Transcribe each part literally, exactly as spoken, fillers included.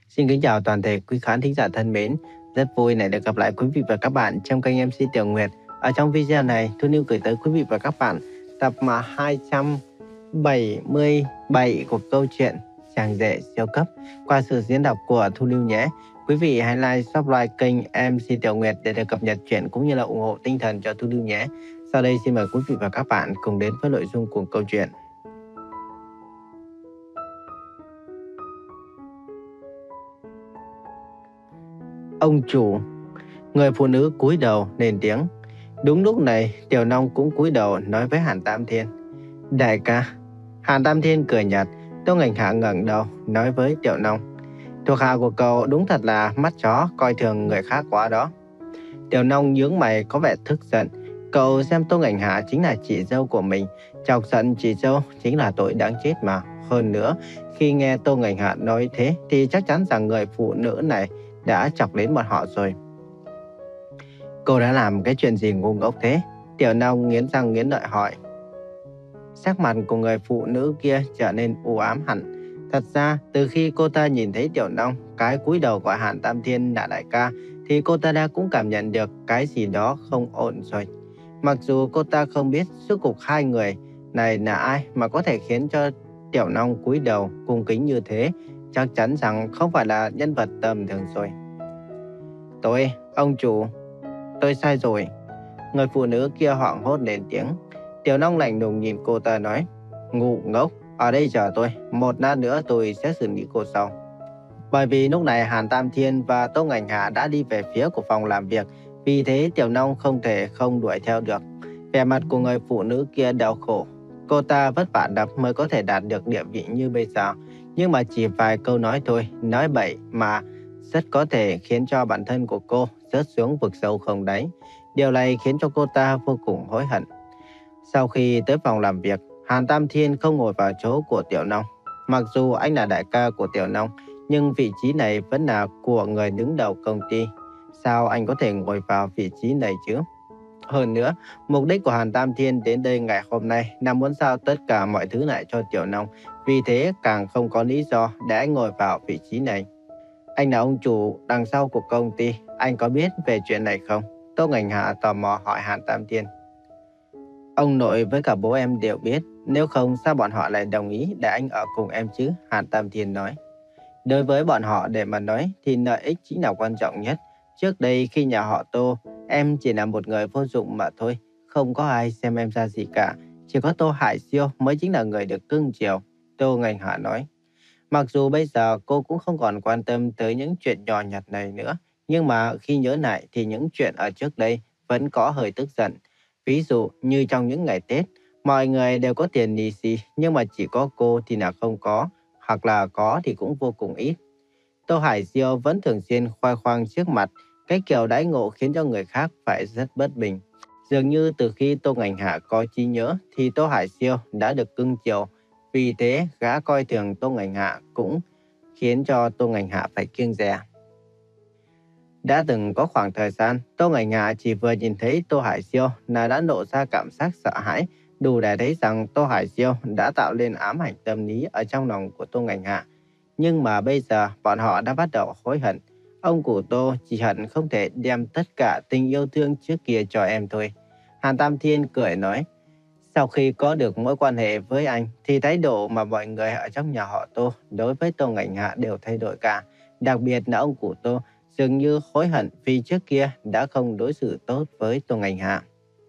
Xin kính chào toàn thể quý khán thính giả thân mến. Rất vui này được gặp lại quý vị và các bạn trong kênh em xê Tiểu Nguyệt. Ở trong video này, Thu Niu gửi tới quý vị và các bạn tập mà hai trăm bảy mươi bảy của câu chuyện Chàng rể siêu cấp qua sự diễn đọc của Thu Niu nhé. Quý vị hãy like, subscribe kênh em xê Tiểu Nguyệt để được cập nhật chuyện cũng như là ủng hộ tinh thần cho Thu Niu nhé. Sau đây xin mời quý vị và các bạn cùng đến với nội dung của câu chuyện. Ông chủ. Người phụ nữ cúi đầu lên tiếng. Đúng lúc này, Tiểu Nông cũng cúi đầu nói với Hàn Tam Thiên. Đại ca. Hàn Tam Thiên cười nhạt. Tô Ngành Hạ ngẩng đầu nói với Tiểu Nông. Thuộc hạ của cậu đúng thật là mắt chó, coi thường người khác quá đó. Tiểu Nông nhướng mày có vẻ tức giận. Cậu xem Tô Ngành Hạ chính là chị dâu của mình, chọc giận chị dâu chính là tội đáng chết mà. Hơn nữa, khi nghe Tô Ngành Hạ nói thế thì chắc chắn rằng người phụ nữ này đã chọc đến bọn họ rồi. Cô đã làm cái chuyện gì ngu ngốc thế? Tiểu Nông nghiến răng nghiến lợi hỏi. Sắc mặt của người phụ nữ kia trở nên u ám hẳn. Thật ra, từ khi cô ta nhìn thấy Tiểu Nông, cái cúi đầu gọi Hàn Tam Thiên là đại ca, thì cô ta đã cũng cảm nhận được cái gì đó không ổn rồi. Mặc dù cô ta không biết suốt cuộc hai người này là ai mà có thể khiến cho Tiểu Nông cúi đầu cung kính như thế, chắc chắn rằng không phải là nhân vật tầm thường rồi. Tôi, ông chủ, tôi sai rồi. Người phụ nữ kia hoảng hốt lên tiếng. Tiểu Nông lạnh lùng nhìn cô ta nói. Ngu ngốc, ở đây chờ tôi, một lát nữa tôi sẽ xử lý cô sau. Bởi vì lúc này Hàn Tam Thiên và Tô Ngành Hạ đã đi về phía của phòng làm việc, vì thế Tiểu Nông không thể không đuổi theo được. Vẻ mặt của người phụ nữ kia đau khổ. Cô ta vất vả đập mới có thể đạt được địa vị như bây giờ, nhưng mà chỉ vài câu nói thôi, nói bậy mà rất có thể khiến cho bản thân của cô rớt xuống vực sâu không đáy. Điều này khiến cho cô ta vô cùng hối hận. Sau khi tới phòng làm việc, Hàn Tam Thiên không ngồi vào chỗ của Tiểu Nông. Mặc dù anh là đại ca của Tiểu Nông, nhưng vị trí này vẫn là của người đứng đầu công ty. Sao anh có thể ngồi vào vị trí này chứ? Hơn nữa, mục đích của Hàn Tam Thiên đến đây ngày hôm nay là muốn giao tất cả mọi thứ lại cho Tiểu Nông. Vì thế càng không có lý do để anh ngồi vào vị trí này. Anh là ông chủ đằng sau của công ty, anh có biết về chuyện này không? Tô Ngành Hạ tò mò hỏi Hàn Tam Thiên. Ông nội với cả bố em đều biết, nếu không sao bọn họ lại đồng ý để anh ở cùng em chứ? Hàn Tam Thiên nói. Đối với bọn họ để mà nói thì lợi ích chính là quan trọng nhất. Trước đây khi nhà họ Tô, em chỉ là một người vô dụng mà thôi, không có ai xem em ra gì cả. Chỉ có Tô Hải Siêu mới chính là người được cưng chiều, Tô Ngành Hạ nói. Mặc dù bây giờ cô cũng không còn quan tâm tới những chuyện nhỏ nhặt này nữa, nhưng mà khi nhớ lại thì những chuyện ở trước đây vẫn có hơi tức giận. Ví dụ như trong những ngày Tết, mọi người đều có tiền lì xì, nhưng mà chỉ có cô thì là không có, hoặc là có thì cũng vô cùng ít. Tô Hải Diêu vẫn thường xuyên khoe khoang trước mặt, cái kiểu đãi ngộ khiến cho người khác phải rất bất bình. Dường như từ khi Tô Ngành Hạ có trí nhớ thì Tô Hải Diêu đã được cưng chiều, vì thế gã coi thường Tô Ngành Hạ cũng khiến cho Tô Ngành Hạ phải kiêng dè. Đã từng có khoảng thời gian, Tô Ngành Hạ chỉ vừa nhìn thấy Tô Hải Diêu là đã nộ ra cảm giác sợ hãi, đủ để thấy rằng Tô Hải Diêu đã tạo nên ám ảnh tâm lý ở trong lòng của Tô Ngành Hạ. Nhưng mà bây giờ bọn họ đã bắt đầu hối hận. Ông của Tô chỉ hận không thể đem tất cả tình yêu thương trước kia cho em thôi. Hàn Tam Thiên cười nói. Sau khi có được mối quan hệ với anh thì thái độ mà mọi người ở trong nhà họ Tô đối với Tô Ngành Hạ đều thay đổi cả. Đặc biệt là ông của Tô dường như hối hận vì trước kia đã không đối xử tốt với Tô Ngành Hạ.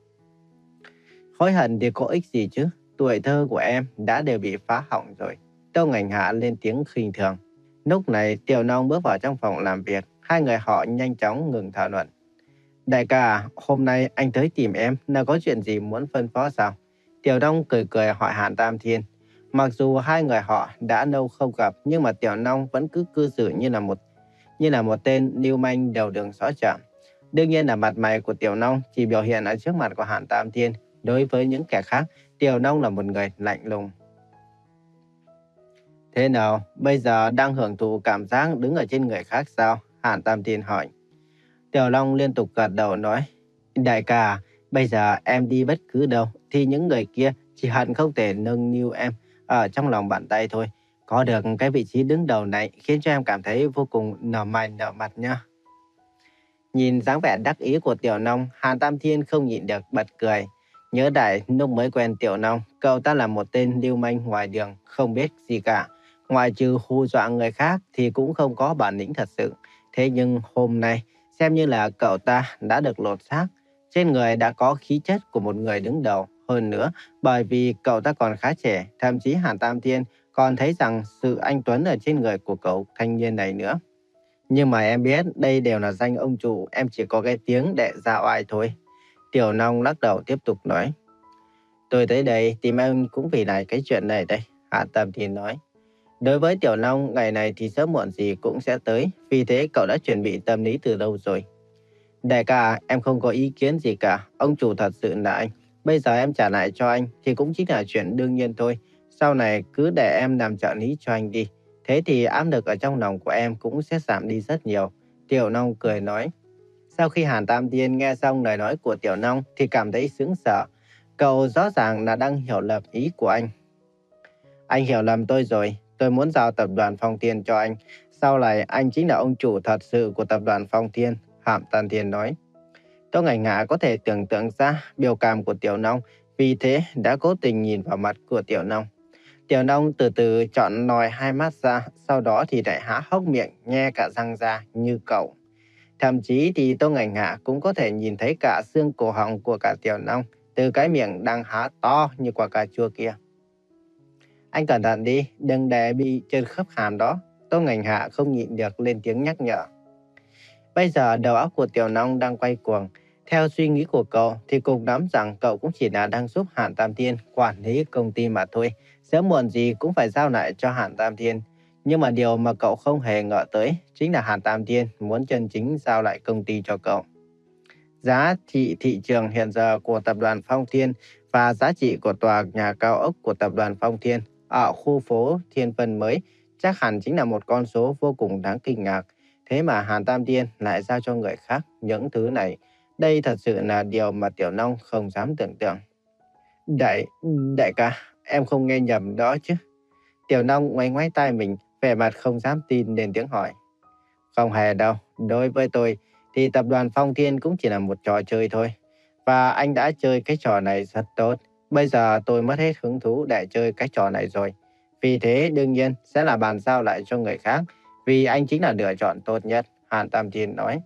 Hối hận thì có ích gì chứ? Tuổi thơ của em đã đều bị phá hỏng rồi. Tô Ngành Hạ lên tiếng khinh thường. Lúc này Tiểu Nông bước vào trong phòng làm việc. Hai người họ nhanh chóng ngừng thảo luận. Đại ca, hôm nay anh tới tìm em là có chuyện gì muốn phân phó sao? Tiểu Nông cười cười hỏi Hàn Tam Thiên. Mặc dù hai người họ đã lâu không gặp, nhưng mà Tiểu Nông vẫn cứ cư xử như là một như là một tên lưu manh đầu đường xó chợ. Đương nhiên là mặt mày của Tiểu Nông chỉ biểu hiện ở trước mặt của Hàn Tam Thiên. Đối với những kẻ khác, Tiểu Nông là một người lạnh lùng. Thế nào, bây giờ đang hưởng thụ cảm giác đứng ở trên người khác sao? Hàn Tam Thiên hỏi. Tiểu Long liên tục gật đầu nói. Đại ca, bây giờ em đi bất cứ đâu thì những người kia chỉ hận không thể nâng niu em ở trong lòng bàn tay thôi. Có được cái vị trí đứng đầu này khiến cho em cảm thấy vô cùng nở mày nở mặt nha. Nhìn dáng vẻ đắc ý của Tiểu Long, Hàn Tam Thiên không nhịn được bật cười. Nhớ lại lúc mới quen Tiểu Long, cậu ta là một tên lưu manh ngoài đường, không biết gì cả. Ngoài trừ hù dọa người khác thì cũng không có bản lĩnh thật sự. Thế nhưng hôm nay, xem như là cậu ta đã được lột xác. Trên người đã có khí chất của một người đứng đầu. Hơn nữa, bởi vì cậu ta còn khá trẻ, thậm chí Hàn Tam Thiên còn thấy rằng sự anh tuấn ở trên người của cậu thanh niên này nữa. Nhưng mà em biết đây đều là danh ông chủ, em chỉ có cái tiếng để ra oai thôi. Tiểu Long lắc đầu tiếp tục nói. Tôi tới đây tìm em cũng vì lại cái chuyện này đây, Hạ Tâm Thiên nói. Đối với Tiểu Long, ngày này thì sớm muộn gì cũng sẽ tới, vì thế cậu đã chuẩn bị tâm lý từ lâu rồi. Đại ca, em không có ý kiến gì cả, ông chủ thật sự là anh. Bây giờ em trả lại cho anh thì cũng chính là chuyện đương nhiên thôi. Sau này cứ để em làm trợ lý cho anh đi. Thế thì áp lực ở trong lòng của em cũng sẽ giảm đi rất nhiều. Tiểu Long cười nói. Sau khi Hàn Tam Thiên nghe xong lời nói của Tiểu Long thì cảm thấy sững sờ. Cậu rõ ràng là đang hiểu lầm ý của anh. Anh hiểu lầm tôi rồi. Tôi muốn giao tập đoàn Phong Thiên cho anh. Sau này anh chính là ông chủ thật sự của tập đoàn Phong Thiên, Hàn Tam Thiên nói. Tô Ngải Ngạ có thể tưởng tượng ra biểu cảm của Tiểu Long, vì thế đã cố tình nhìn vào mặt của Tiểu Long. Tiểu Long từ từ chọn lòi hai mắt ra, sau đó thì lại há hốc miệng, nhe cả răng ra như cậu. Thậm chí thì Tô Ngải Ngạ cũng có thể nhìn thấy cả xương cổ họng của cả Tiểu Long từ cái miệng đang há to như quả cà chua kia. Anh cẩn thận đi, đừng để bị trơn khớp hàm đó. Tô Ngải Ngạ không nhịn được lên tiếng nhắc nhở. Bây giờ đầu óc của Tiểu Long đang quay cuồng. Theo suy nghĩ của cậu thì cùng lắm rằng cậu cũng chỉ là đang giúp Hàn Tam Thiên quản lý công ty mà thôi. Sớm muộn gì cũng phải giao lại cho Hàn Tam Thiên. Nhưng mà điều mà cậu không hề ngờ tới chính là Hàn Tam Thiên muốn chân chính giao lại công ty cho cậu. Giá trị thị trường hiện giờ của tập đoàn Phong Thiên và giá trị của tòa nhà cao ốc của tập đoàn Phong Thiên ở khu phố Thiên Vân mới chắc hẳn chính là một con số vô cùng đáng kinh ngạc. Thế mà Hàn Tam Thiên lại giao cho người khác những thứ này. Đây thật sự là điều mà Tiểu Long không dám tưởng tượng. Đại, đại ca, em không nghe nhầm đó chứ? Tiểu Long ngoáy ngoáy tai mình, vẻ mặt không dám tin lên tiếng hỏi. Không hề đâu, đối với tôi thì tập đoàn Phong Thiên cũng chỉ là một trò chơi thôi. Và anh đã chơi cái trò này rất tốt. Bây giờ tôi mất hết hứng thú để chơi cái trò này rồi. Vì thế đương nhiên sẽ là bàn giao lại cho người khác. Vì anh chính là lựa chọn tốt nhất, Hàn Tam Thiên nói.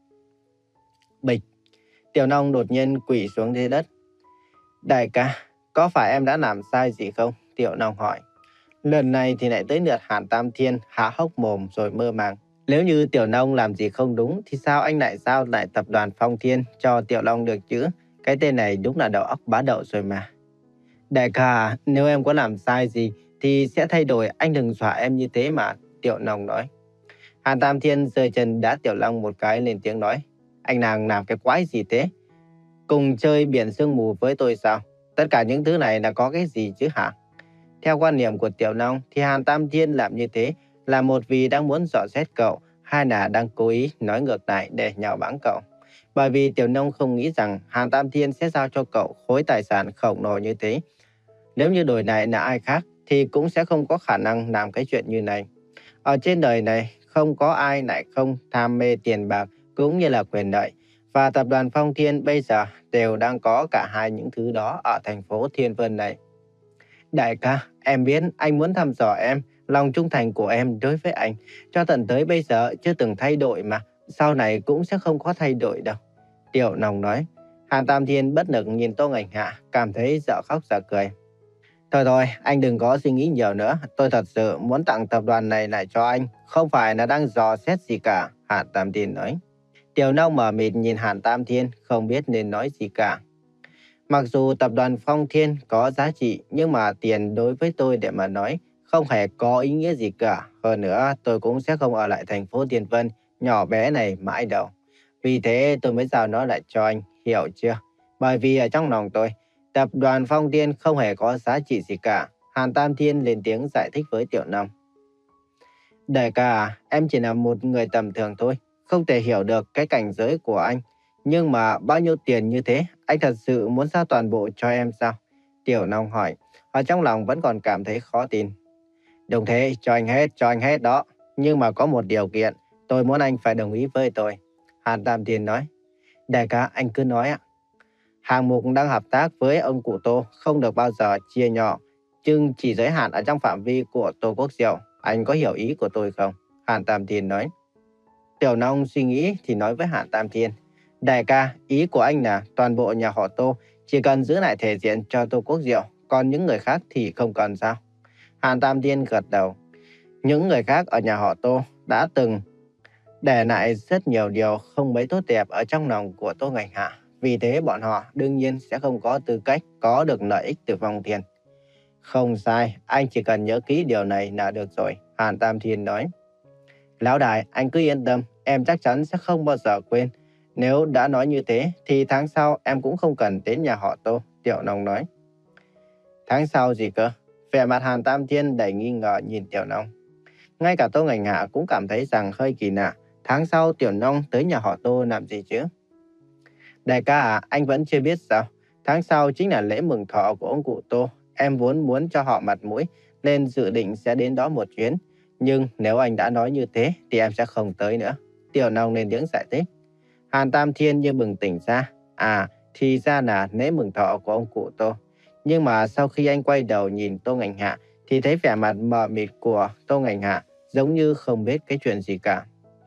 Bịch, Tiểu Long đột nhiên quỵ xuống dưới đất. Đại ca, có phải em đã làm sai gì không? Tiểu Long hỏi. Lần này thì lại tới lượt Hàn Tam Thiên há hốc mồm rồi mơ màng. Nếu như Tiểu Long làm gì không đúng thì sao anh lại giao lại tập đoàn Phong Thiên cho Tiểu Long được chứ? Cái tên này đúng là đầu óc bá đậu rồi mà. Đại ca, nếu em có làm sai gì thì sẽ thay đổi, anh đừng dọa em như thế mà, Tiểu Long nói. Hàn Tam Thiên giơ chân đá Tiểu Long một cái lên tiếng nói. Anh nàng làm cái quái gì thế? Cùng chơi biển sương mù với tôi sao? Tất cả những thứ này là có cái gì chứ hả? Theo quan niệm của Tiểu Long thì Hàn Tam Thiên làm như thế là một vì đang muốn dò xét cậu, hai là đang cố ý nói ngược lại để nhạo báng cậu. Bởi vì Tiểu Long không nghĩ rằng Hàn Tam Thiên sẽ giao cho cậu khối tài sản khổng lồ như thế. Nếu như đổi lại là ai khác thì cũng sẽ không có khả năng làm cái chuyện như này. Ở trên đời này không có ai lại không tham mê tiền bạc cũng như là quyền lợi. Và tập đoàn Phong Thiên bây giờ đều đang có cả hai những thứ đó ở thành phố Thiên Vân này. Đại ca, em biết anh muốn thăm dò em, lòng trung thành của em đối với anh cho tận tới bây giờ chưa từng thay đổi mà, sau này cũng sẽ không có thay đổi đâu. Tiểu Long nói. Hàn Tam Thiên bất lực nhìn Tô Ngải Ngạ, cảm thấy dở khóc dở cười. Thôi thôi, anh đừng có suy nghĩ nhiều nữa, tôi thật sự muốn tặng tập đoàn này lại cho anh, không phải là đang dò xét gì cả, Hàn Tam Thiên nói. Tiểu Long mở mịt nhìn Hàn Tam Thiên, không biết nên nói gì cả. Mặc dù tập đoàn Phong Thiên có giá trị, nhưng mà tiền đối với tôi để mà nói không hề có ý nghĩa gì cả. Hơn nữa, tôi cũng sẽ không ở lại thành phố Thiên Vân nhỏ bé này mãi đâu. Vì thế tôi mới giao nó lại cho anh, hiểu chưa? Bởi vì ở trong lòng tôi, tập đoàn Phong Thiên không hề có giá trị gì cả. Hàn Tam Thiên lên tiếng giải thích với Tiểu Long. Đại ca à, em chỉ là một người tầm thường thôi, không thể hiểu được cái cảnh giới của anh. Nhưng mà bao nhiêu tiền như thế, anh thật sự muốn giao toàn bộ cho em sao? Tiểu Long hỏi, ở trong lòng vẫn còn cảm thấy khó tin. Đúng thế, cho anh hết, cho anh hết đó. Nhưng mà có một điều kiện, tôi muốn anh phải đồng ý với tôi. Hàn Tam Thiên nói. Đại ca, anh cứ nói ạ. Hạng mục đang hợp tác với ông cụ Tô không được bao giờ chia nhỏ, nhưng chỉ giới hạn ở trong phạm vi của Tô Quốc Diệu. Anh có hiểu ý của tôi không? Hàn Tam Thiên nói. Tiểu Long suy nghĩ thì nói với Hàn Tam Thiên. Đại ca, ý của anh là toàn bộ nhà họ Tô chỉ cần giữ lại thể diện cho Tô Quốc Diệu, còn những người khác thì không cần sao? Hàn Tam Thiên gật đầu. Những người khác ở nhà họ Tô đã từng để lại rất nhiều điều không mấy tốt đẹp ở trong lòng của Tô Ngành Hạ. Vì thế bọn họ đương nhiên sẽ không có tư cách có được lợi ích từ Phong Thiên. Không sai, anh chỉ cần nhớ kỹ điều này là được rồi, Hàn Tam Thiên nói. Lão đại, anh cứ yên tâm, em chắc chắn sẽ không bao giờ quên. Nếu đã nói như thế, thì tháng sau em cũng không cần đến nhà họ Tô, Tiểu Long nói. Tháng sau gì cơ? Vẻ mặt Hàn Tam Thiên đầy nghi ngờ nhìn Tiểu Long. Ngay cả Tô Ngành Hạ cũng cảm thấy rằng hơi kỳ lạ. Tháng sau Tiểu Long tới nhà họ Tô làm gì chứ? Đại ca à, anh vẫn chưa biết sao? Tháng sau chính là lễ mừng thọ của ông cụ Tô. Em vốn muốn cho họ mặt mũi, nên dự định sẽ đến đó một chuyến. Nhưng nếu anh đã nói như thế, thì em sẽ không tới nữa. Tiểu Long lên tiếng giải thích. Hàn Tam Thiên như bừng tỉnh ra. À, thì ra là lễ mừng thọ của ông cụ Tô. Nhưng mà sau khi anh quay đầu nhìn Tô Ngành Hạ, thì thấy vẻ mặt mờ mịt của Tô Ngành Hạ giống như không biết cái chuyện gì cả.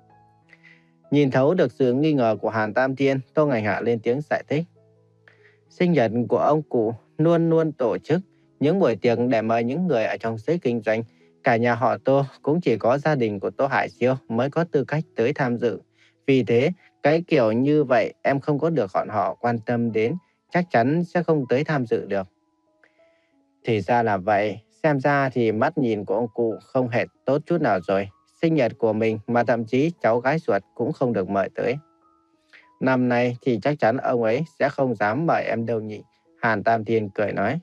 Nhìn thấu được sự nghi ngờ của Hàn Tam Thiên, Tô Ngành Hạ lên tiếng giải thích. Sinh nhật của ông cụ luôn luôn tổ chức những buổi tiệc để mời những người ở trong giới kinh doanh. Cả nhà họ Tô cũng chỉ có gia đình của Tô Hải Siêu mới có tư cách tới tham dự. Vì thế, cái kiểu như vậy em không có được bọn họ quan tâm đến, chắc chắn sẽ không tới tham dự được. Thì ra là vậy, xem ra thì mắt nhìn của ông cụ không hề tốt chút nào rồi. Sinh nhật của mình mà thậm chí cháu gái ruột cũng không được mời tới. Năm nay thì chắc chắn ông ấy sẽ không dám mời em đâu nhỉ. Hàn Tam Thiên cười nói.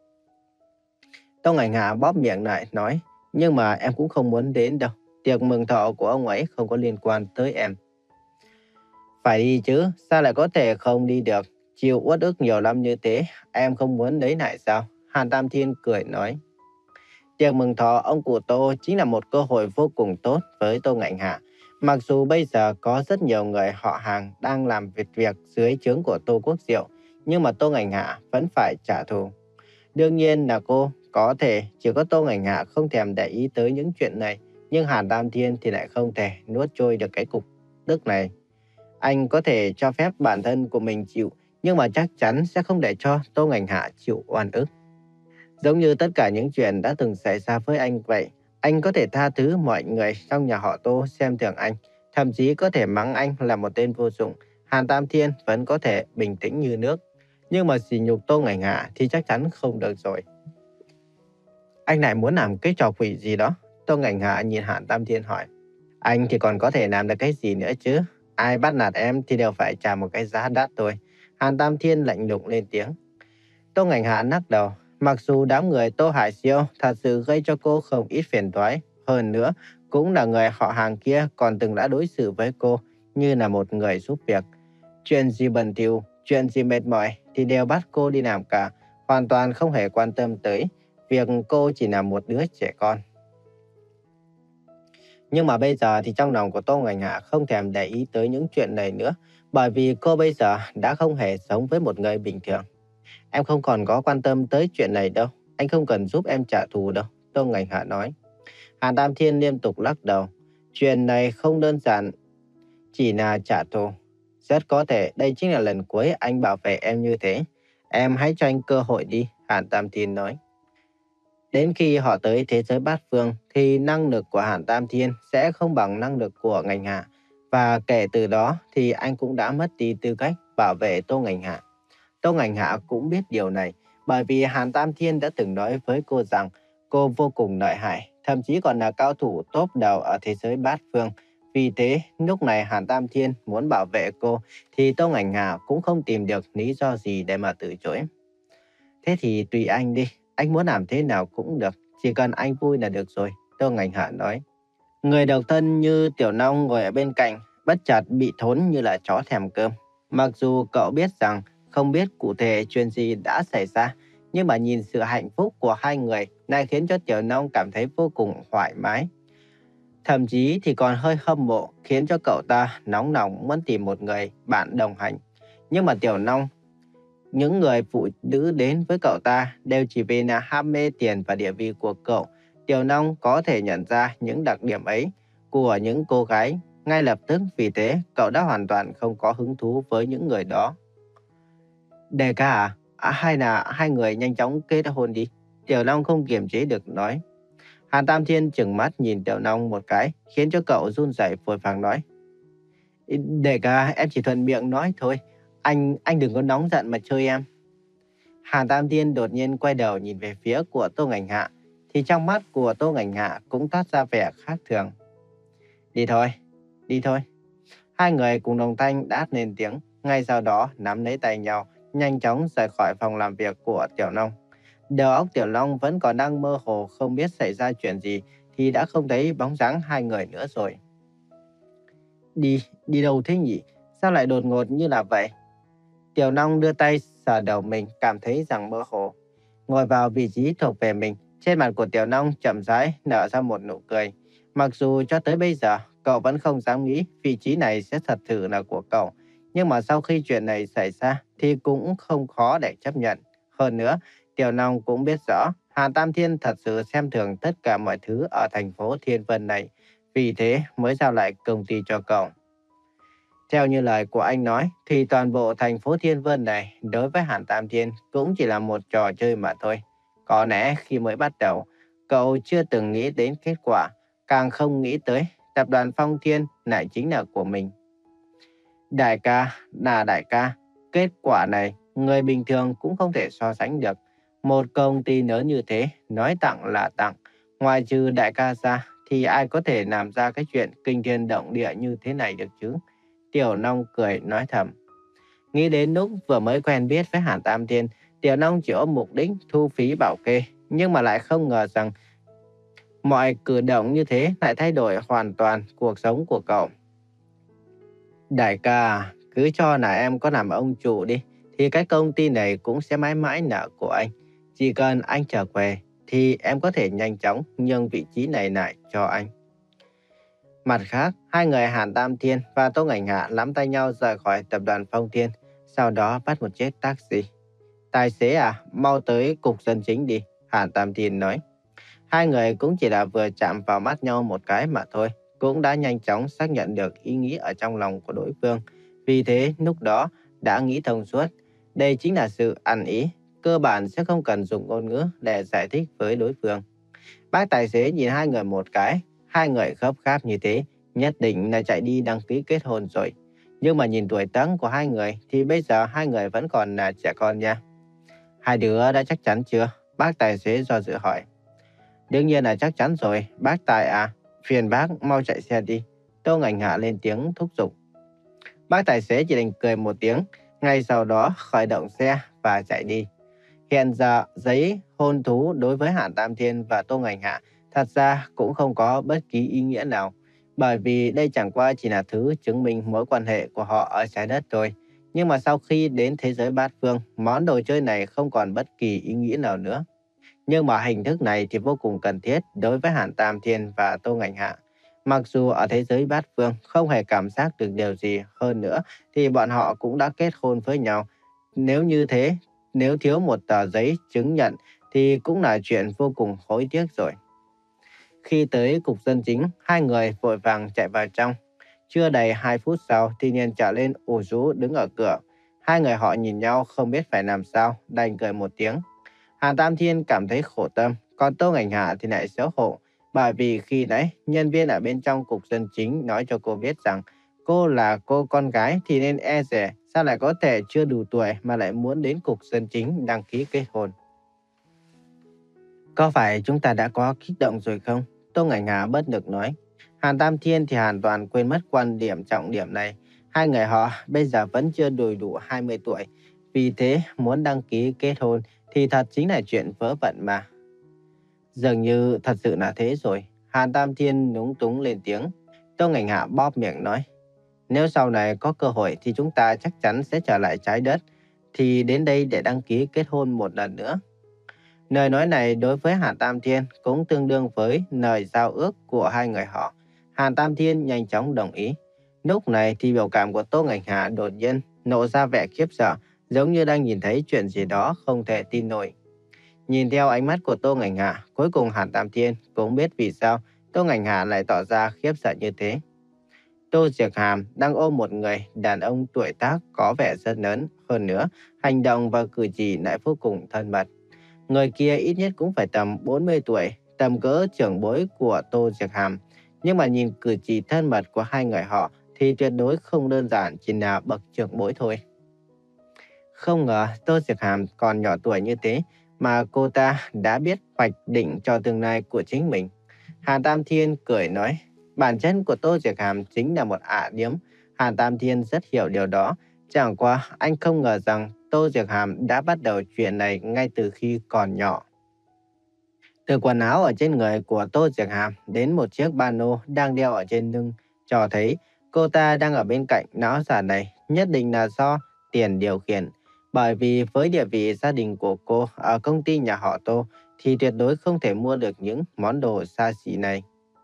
Tông Ảnh Hạ bóp miệng lại nói. Nhưng mà em cũng không muốn đến đâu. Tiệc mừng thọ của ông ấy không có liên quan tới em. Phải đi chứ, sao lại có thể không đi được? Chịu uất ức nhiều năm như thế, em không muốn lấy lại sao? Hàn Tam Thiên cười nói. Tiệc mừng thọ ông cụ Tô chính là một cơ hội vô cùng tốt với Tô Ngạnh Hạ. Mặc dù bây giờ có rất nhiều người họ hàng đang làm việc việc dưới trướng của Tô Quốc Diệu, nhưng mà Tô Ngạnh Hạ vẫn phải trả thù. Đương nhiên là cô có thể chỉ có Tô Ngạnh Hạ không thèm để ý tới những chuyện này, nhưng Hàn Tam Thiên thì lại không thể nuốt trôi được cái cục tức này. Anh có thể cho phép bản thân của mình chịu, nhưng mà chắc chắn sẽ không để cho Tô Ngạnh Hạ chịu oan ức. Giống như tất cả những chuyện đã từng xảy ra với anh vậy, anh có thể tha thứ mọi người trong nhà họ Tô xem thường anh, thậm chí có thể mắng anh là một tên vô dụng. Hàn Tam Thiên vẫn có thể bình tĩnh như nước, nhưng mà sỉ nhục Tô Ngảnh Hạ thì chắc chắn không được rồi. Anh lại muốn làm cái trò quỷ gì đó? Tô Ngảnh Hạ nhìn Hàn Tam Thiên hỏi. Anh thì còn có thể làm được cái gì nữa chứ? Ai bắt nạt em thì đều phải trả một cái giá đắt thôi. Hàn Tam Thiên lạnh lùng lên tiếng. Tô Ngảnh Hạ lắc đầu. Mặc dù đám người Tô Hải Siêu thật sự gây cho cô không ít phiền toái, hơn nữa cũng là người họ hàng kia còn từng đã đối xử với cô như là một người giúp việc. Chuyện gì bẩn thỉu, chuyện gì mệt mỏi thì đều bắt cô đi làm cả, hoàn toàn không hề quan tâm tới việc cô chỉ là một đứa trẻ con. Nhưng mà bây giờ thì trong lòng của Tô Ngành Hạ không thèm để ý tới những chuyện này nữa, bởi vì cô bây giờ đã không hề sống với một người bình thường. Em không còn có quan tâm tới chuyện này đâu. Anh không cần giúp em trả thù đâu, Tô Ngành Hạ nói. Hàn Tam Thiên liên tục lắc đầu. Chuyện này không đơn giản chỉ là trả thù. Rất có thể đây chính là lần cuối anh bảo vệ em như thế. Em hãy cho anh cơ hội đi, Hàn Tam Thiên nói. Đến khi họ tới thế giới bát phương thì năng lực của Hàn Tam Thiên sẽ không bằng năng lực của Ngành Hạ. Và kể từ đó thì anh cũng đã mất đi tư cách bảo vệ Tô Ngành Hạ. Tô Ngành Hạ cũng biết điều này, bởi vì Hàn Tam Thiên đã từng nói với cô rằng cô vô cùng lợi hại, thậm chí còn là cao thủ top đầu ở thế giới bát phương. Vì thế, lúc này Hàn Tam Thiên muốn bảo vệ cô, thì Tô Ngành Hạ cũng không tìm được lý do gì để mà từ chối. Thế thì tùy anh đi, anh muốn làm thế nào cũng được, chỉ cần anh vui là được rồi, Tô Ngành Hạ nói. Người độc thân như Tiểu Long ngồi ở bên cạnh, bất chợt bị thốn như là chó thèm cơm. Mặc dù cậu biết rằng không biết cụ thể chuyện gì đã xảy ra, Nhưng mà nhìn sự hạnh phúc của hai người lại khiến cho Tiểu Nông cảm thấy vô cùng thoải mái. Thậm chí thì còn hơi hâm mộ, khiến cho cậu ta nóng lòng muốn tìm một người bạn đồng hành. Nhưng mà Tiểu Nông, những người phụ nữ đến với cậu ta đều chỉ vì là ham mê tiền và địa vị của cậu. Tiểu Nông có thể nhận ra những đặc điểm ấy của những cô gái. Ngay lập tức vì thế, cậu đã hoàn toàn không có hứng thú với những người đó. Đề ca à? À, hay là hai người nhanh chóng kết hôn đi. Tiểu Long không kiềm chế được nói. Hàn Tam Thiên trừng mắt nhìn Tiểu Long một cái, khiến cho cậu run rẩy vội vàng nói. Đề ca, em chỉ thuận miệng nói thôi. Anh, anh đừng có nóng giận mà chơi em. Hàn Tam Thiên đột nhiên quay đầu nhìn về phía của Tô Ngành Hạ, thì trong mắt của Tô Ngành Hạ cũng toát ra vẻ khác thường. Đi thôi, đi thôi. Hai người cùng đồng thanh đáp lên tiếng, ngay sau đó nắm lấy tay nhau, nhanh chóng rời khỏi phòng làm việc của Tiểu Long. Đầu óc Tiểu Long vẫn còn đang mơ hồ không biết xảy ra chuyện gì thì đã không thấy bóng dáng hai người nữa rồi. Đi, đi đâu thế nhỉ? Sao lại đột ngột như là vậy? Tiểu Long đưa tay sờ đầu mình, cảm thấy rằng mơ hồ. Ngồi vào vị trí thuộc về mình, trên mặt của Tiểu Long chậm rãi nở ra một nụ cười. Mặc dù cho tới bây giờ, cậu vẫn không dám nghĩ vị trí này sẽ thật sự là của cậu. Nhưng mà sau khi chuyện này xảy ra thì cũng không khó để chấp nhận. Hơn nữa, Tiểu Long cũng biết rõ Hàn Tam Thiên thật sự xem thường tất cả mọi thứ ở thành phố Thiên Vân này. Vì thế mới giao lại công ty cho cậu. Theo như lời của anh nói thì toàn bộ thành phố Thiên Vân này đối với Hàn Tam Thiên cũng chỉ là một trò chơi mà thôi. Có lẽ khi mới bắt đầu, cậu chưa từng nghĩ đến kết quả, càng không nghĩ tới tập đoàn Phong Thiên lại chính là của mình. Đại ca, là đại ca, kết quả này người bình thường cũng không thể so sánh được. Một công ty lớn như thế, nói tặng là tặng. Ngoài trừ đại ca ra thì ai có thể làm ra cái chuyện kinh thiên động địa như thế này được chứ? Tiểu Long cười nói thầm. Nghĩ đến lúc vừa mới quen biết với Hàn Tam Thiên, Tiểu Long chỉ có mục đích thu phí bảo kê, nhưng mà lại không ngờ rằng mọi cử động như thế lại thay đổi hoàn toàn cuộc sống của cậu. Đại ca, cứ cho là em có làm ông chủ đi, thì cái công ty này cũng sẽ mãi mãi nợ của anh. Chỉ cần anh trở về, thì em có thể nhanh chóng nhường vị trí này lại cho anh. Mặt khác, hai người Hàn Tam Thiên và Tô Ngành Hạ nắm tay nhau rời khỏi tập đoàn Phong Thiên, sau đó bắt một chiếc taxi. Tài xế à, mau tới cục dân chính đi, Hàn Tam Thiên nói. Hai người cũng chỉ là vừa chạm vào mắt nhau một cái mà thôi, cũng đã nhanh chóng xác nhận được ý nghĩ ở trong lòng của đối phương. Vì thế, lúc đó đã nghĩ thông suốt. Đây chính là sự ăn ý, cơ bản sẽ không cần dùng ngôn ngữ để giải thích với đối phương. Bác tài xế nhìn hai người một cái, hai người gấp gáp như thế, nhất định là chạy đi đăng ký kết hôn rồi. Nhưng mà nhìn tuổi tác của hai người thì bây giờ hai người vẫn còn là trẻ con nha. Hai đứa đã chắc chắn chưa? Bác tài xế do dự hỏi. Đương nhiên là chắc chắn rồi, bác Tài à, phiền bác mau chạy xe đi. Tô Ngành Hạ lên tiếng thúc giục. Bác tài xế chỉ đành cười một tiếng, ngay sau đó khởi động xe và chạy đi. Hiện giờ, giấy hôn thú đối với Hàn Tam Thiên và Tô Ngành Hạ thật ra cũng không có bất kỳ ý nghĩa nào, bởi vì đây chẳng qua chỉ là thứ chứng minh mối quan hệ của họ ở trái đất thôi. Nhưng mà sau khi đến thế giới bát phương, món đồ chơi này không còn bất kỳ ý nghĩa nào nữa. Nhưng mà hình thức này thì vô cùng cần thiết đối với Hàn Tam Thiên và Tô Ngành Hạ. Mặc dù ở thế giới bát phương không hề cảm giác được điều gì hơn nữa thì bọn họ cũng đã kết hôn với nhau. Nếu như thế, nếu thiếu một tờ giấy chứng nhận thì cũng là chuyện vô cùng hối tiếc rồi. Khi tới cục dân chính, hai người vội vàng chạy vào trong. Chưa đầy hai phút sau thì Niên trở lên ủ rũ đứng ở cửa. Hai người họ nhìn nhau không biết phải làm sao, đành cười một tiếng. Hàn Tam Thiên cảm thấy khổ tâm, còn Tô Ngành Hạ thì lại xấu hổ. Bởi vì khi nãy, nhân viên ở bên trong cục dân chính nói cho cô biết rằng cô là cô con gái thì nên e dè, sao lại có thể chưa đủ tuổi mà lại muốn đến cục dân chính đăng ký kết hôn. Có phải chúng ta đã có kích động rồi không? Tô Ngành Hạ bất lực nói. Hàn Tam Thiên thì hoàn toàn quên mất quan điểm trọng điểm này. Hai người họ bây giờ vẫn chưa đầy đủ hai mươi tuổi. Vì thế muốn đăng ký kết hôn thì thật chính là chuyện vớ vẩn mà. Dường như thật sự là thế rồi. Hàn Tam Thiên núng túng lên tiếng. Tô Ngành Hạ bóp miệng nói. Nếu sau này có cơ hội thì chúng ta chắc chắn sẽ trở lại trái đất. Thì đến đây để đăng ký kết hôn một lần nữa. Lời nói này đối với Hàn Tam Thiên cũng tương đương với lời giao ước của hai người họ. Hàn Tam Thiên nhanh chóng đồng ý. Lúc này thì biểu cảm của Tô Ngành Hạ đột nhiên nộ ra vẻ khiếp sợ, giống như đang nhìn thấy chuyện gì đó không thể tin nổi. Nhìn theo ánh mắt của Tô Ngành Hạ, cuối cùng Hàn Tam Thiên cũng biết vì sao Tô Ngành Hạ lại tỏ ra khiếp sợ như thế. Tô Diệc Hàm đang ôm một người đàn ông tuổi tác có vẻ rất lớn, hơn nữa, hành động và cử chỉ lại vô cùng thân mật. Người kia ít nhất cũng phải tầm bốn mươi tuổi, tầm cỡ trưởng bối của Tô Diệc Hàm. Nhưng mà nhìn cử chỉ thân mật của hai người họ thì tuyệt đối không đơn giản chỉ là bậc trưởng bối thôi. Không ngờ Tô Diệc Hàm còn nhỏ tuổi như thế mà cô ta đã biết hoạch định cho tương lai của chính mình. Hàn Tam Thiên cười nói, bản chất của Tô Diệc Hàm chính là một ả điếm. Hàn Tam Thiên rất hiểu điều đó. Chẳng qua anh không ngờ rằng Tô Diệc Hàm đã bắt đầu chuyện này ngay từ khi còn nhỏ. Từ quần áo ở trên người của Tô Diệc Hàm đến một chiếc ba lô đang đeo ở trên lưng, cho thấy cô ta đang ở bên cạnh lão già này nhất định là do tiền điều khiển. Bởi vì với địa vị gia đình của cô ở công ty nhà họ Tô thì tuyệt đối không thể mua được những món đồ xa xỉ này.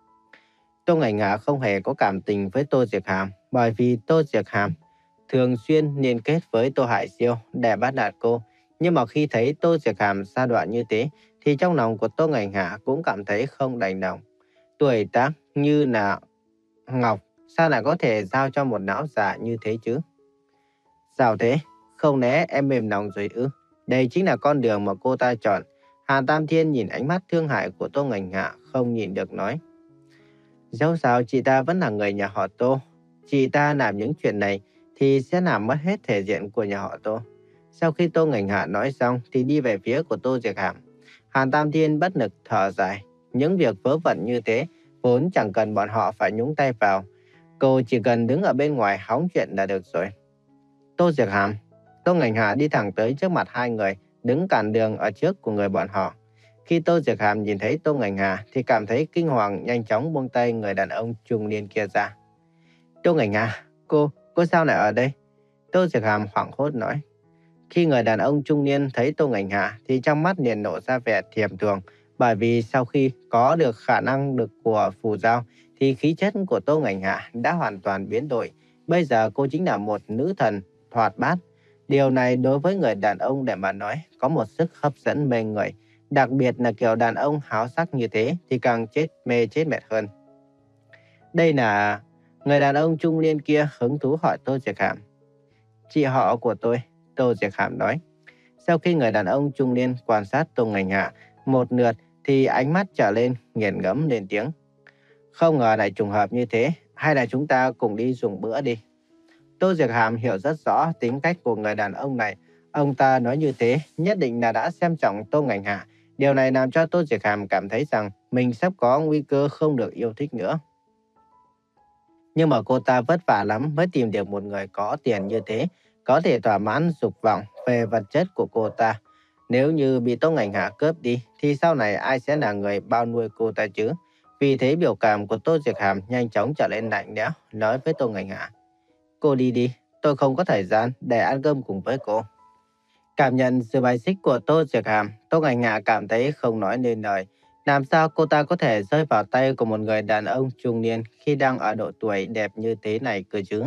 Tô Ngải Ngạ không hề có cảm tình với Tô Diệc Hàm, bởi vì Tô Diệc Hàm thường xuyên liên kết với Tô Hải Siêu để bắt nạt cô. Nhưng mà khi thấy Tô Diệc Hàm sa đoạn như thế thì trong lòng của Tô Ngải Ngạ cũng cảm thấy không đành lòng. Tuổi tác như là ngọc, sao lại có thể giao cho một lão già như thế chứ? Sao thế? Không lẽ em mềm lòng rồi ư? Đây chính là con đường mà cô ta chọn. Hàn Tam Thiên nhìn ánh mắt thương hại của Tô Ngải Ngạ không nhìn được nói. Dẫu sao chị ta vẫn là người nhà họ Tô. Chị ta làm những chuyện này thì sẽ làm mất hết thể diện của nhà họ Tô. Sau khi Tô Ngành Hạ nói xong thì đi về phía của Tô Diệc Hàm. Hàn Tam Thiên bất lực thở dài. Những việc vớ vẩn như thế vốn chẳng cần bọn họ phải nhúng tay vào. Cô chỉ cần đứng ở bên ngoài hóng chuyện là được rồi. Tô Diệc Hàm, Tô Ngành Hạ đi thẳng tới trước mặt hai người, đứng cản đường ở trước của người bọn họ. Khi Tô Diệc Hàm nhìn thấy Tô Ngành Hà thì cảm thấy kinh hoàng, nhanh chóng buông tay người đàn ông trung niên kia ra. Tô Ngành Hà, cô, cô sao lại ở đây? Tô Diệc Hàm hoảng hốt nói. Khi người đàn ông trung niên thấy Tô Ngành Hà thì trong mắt liền nổ ra vẻ thèm thuồng, bởi vì sau khi có được khả năng lực của phù giao thì khí chất của Tô Ngành Hà đã hoàn toàn biến đổi. Bây giờ cô chính là một nữ thần hoạt bát. Điều này đối với người đàn ông để mà nói có một sức hấp dẫn mê người. Đặc biệt là kiểu đàn ông háo sắc như thế thì càng chết mê chết mệt hơn. Đây là... Người đàn ông trung niên kia hứng thú hỏi Tô Diệc Hàm. Chị họ của tôi, Tô Diệc Hàm nói. Sau khi người đàn ông trung niên quan sát Tô Ngành Hạ một lượt thì ánh mắt trở lên nghiền ngẫm lên tiếng. Không ngờ lại trùng hợp như thế, hay là chúng ta cùng đi dùng bữa đi. Tô Diệc Hàm hiểu rất rõ tính cách của người đàn ông này. Ông ta nói như thế nhất định là đã xem trọng Tô Ngành Hạ. Điều này làm cho Tô Diệc Hàm cảm thấy rằng mình sắp có nguy cơ không được yêu thích nữa. Nhưng mà cô ta vất vả lắm mới tìm được một người có tiền như thế, có thể thỏa mãn dục vọng về vật chất của cô ta. Nếu như bị Tô Ngành Hạ cướp đi thì sau này ai sẽ là người bao nuôi cô ta chứ? Vì thế biểu cảm của Tô Diệc Hàm nhanh chóng trở lên lạnh lẽo, nói với Tô Ngành Hạ. Cô đi đi, tôi không có thời gian để ăn cơm cùng với cô. Cảm nhận sự bài xích của Tô Diệc Hàm, Tô Ngành Hạ cảm thấy không nói nên lời. Làm sao cô ta có thể rơi vào tay của một người đàn ông trung niên khi đang ở độ tuổi đẹp như thế này cơ chứ?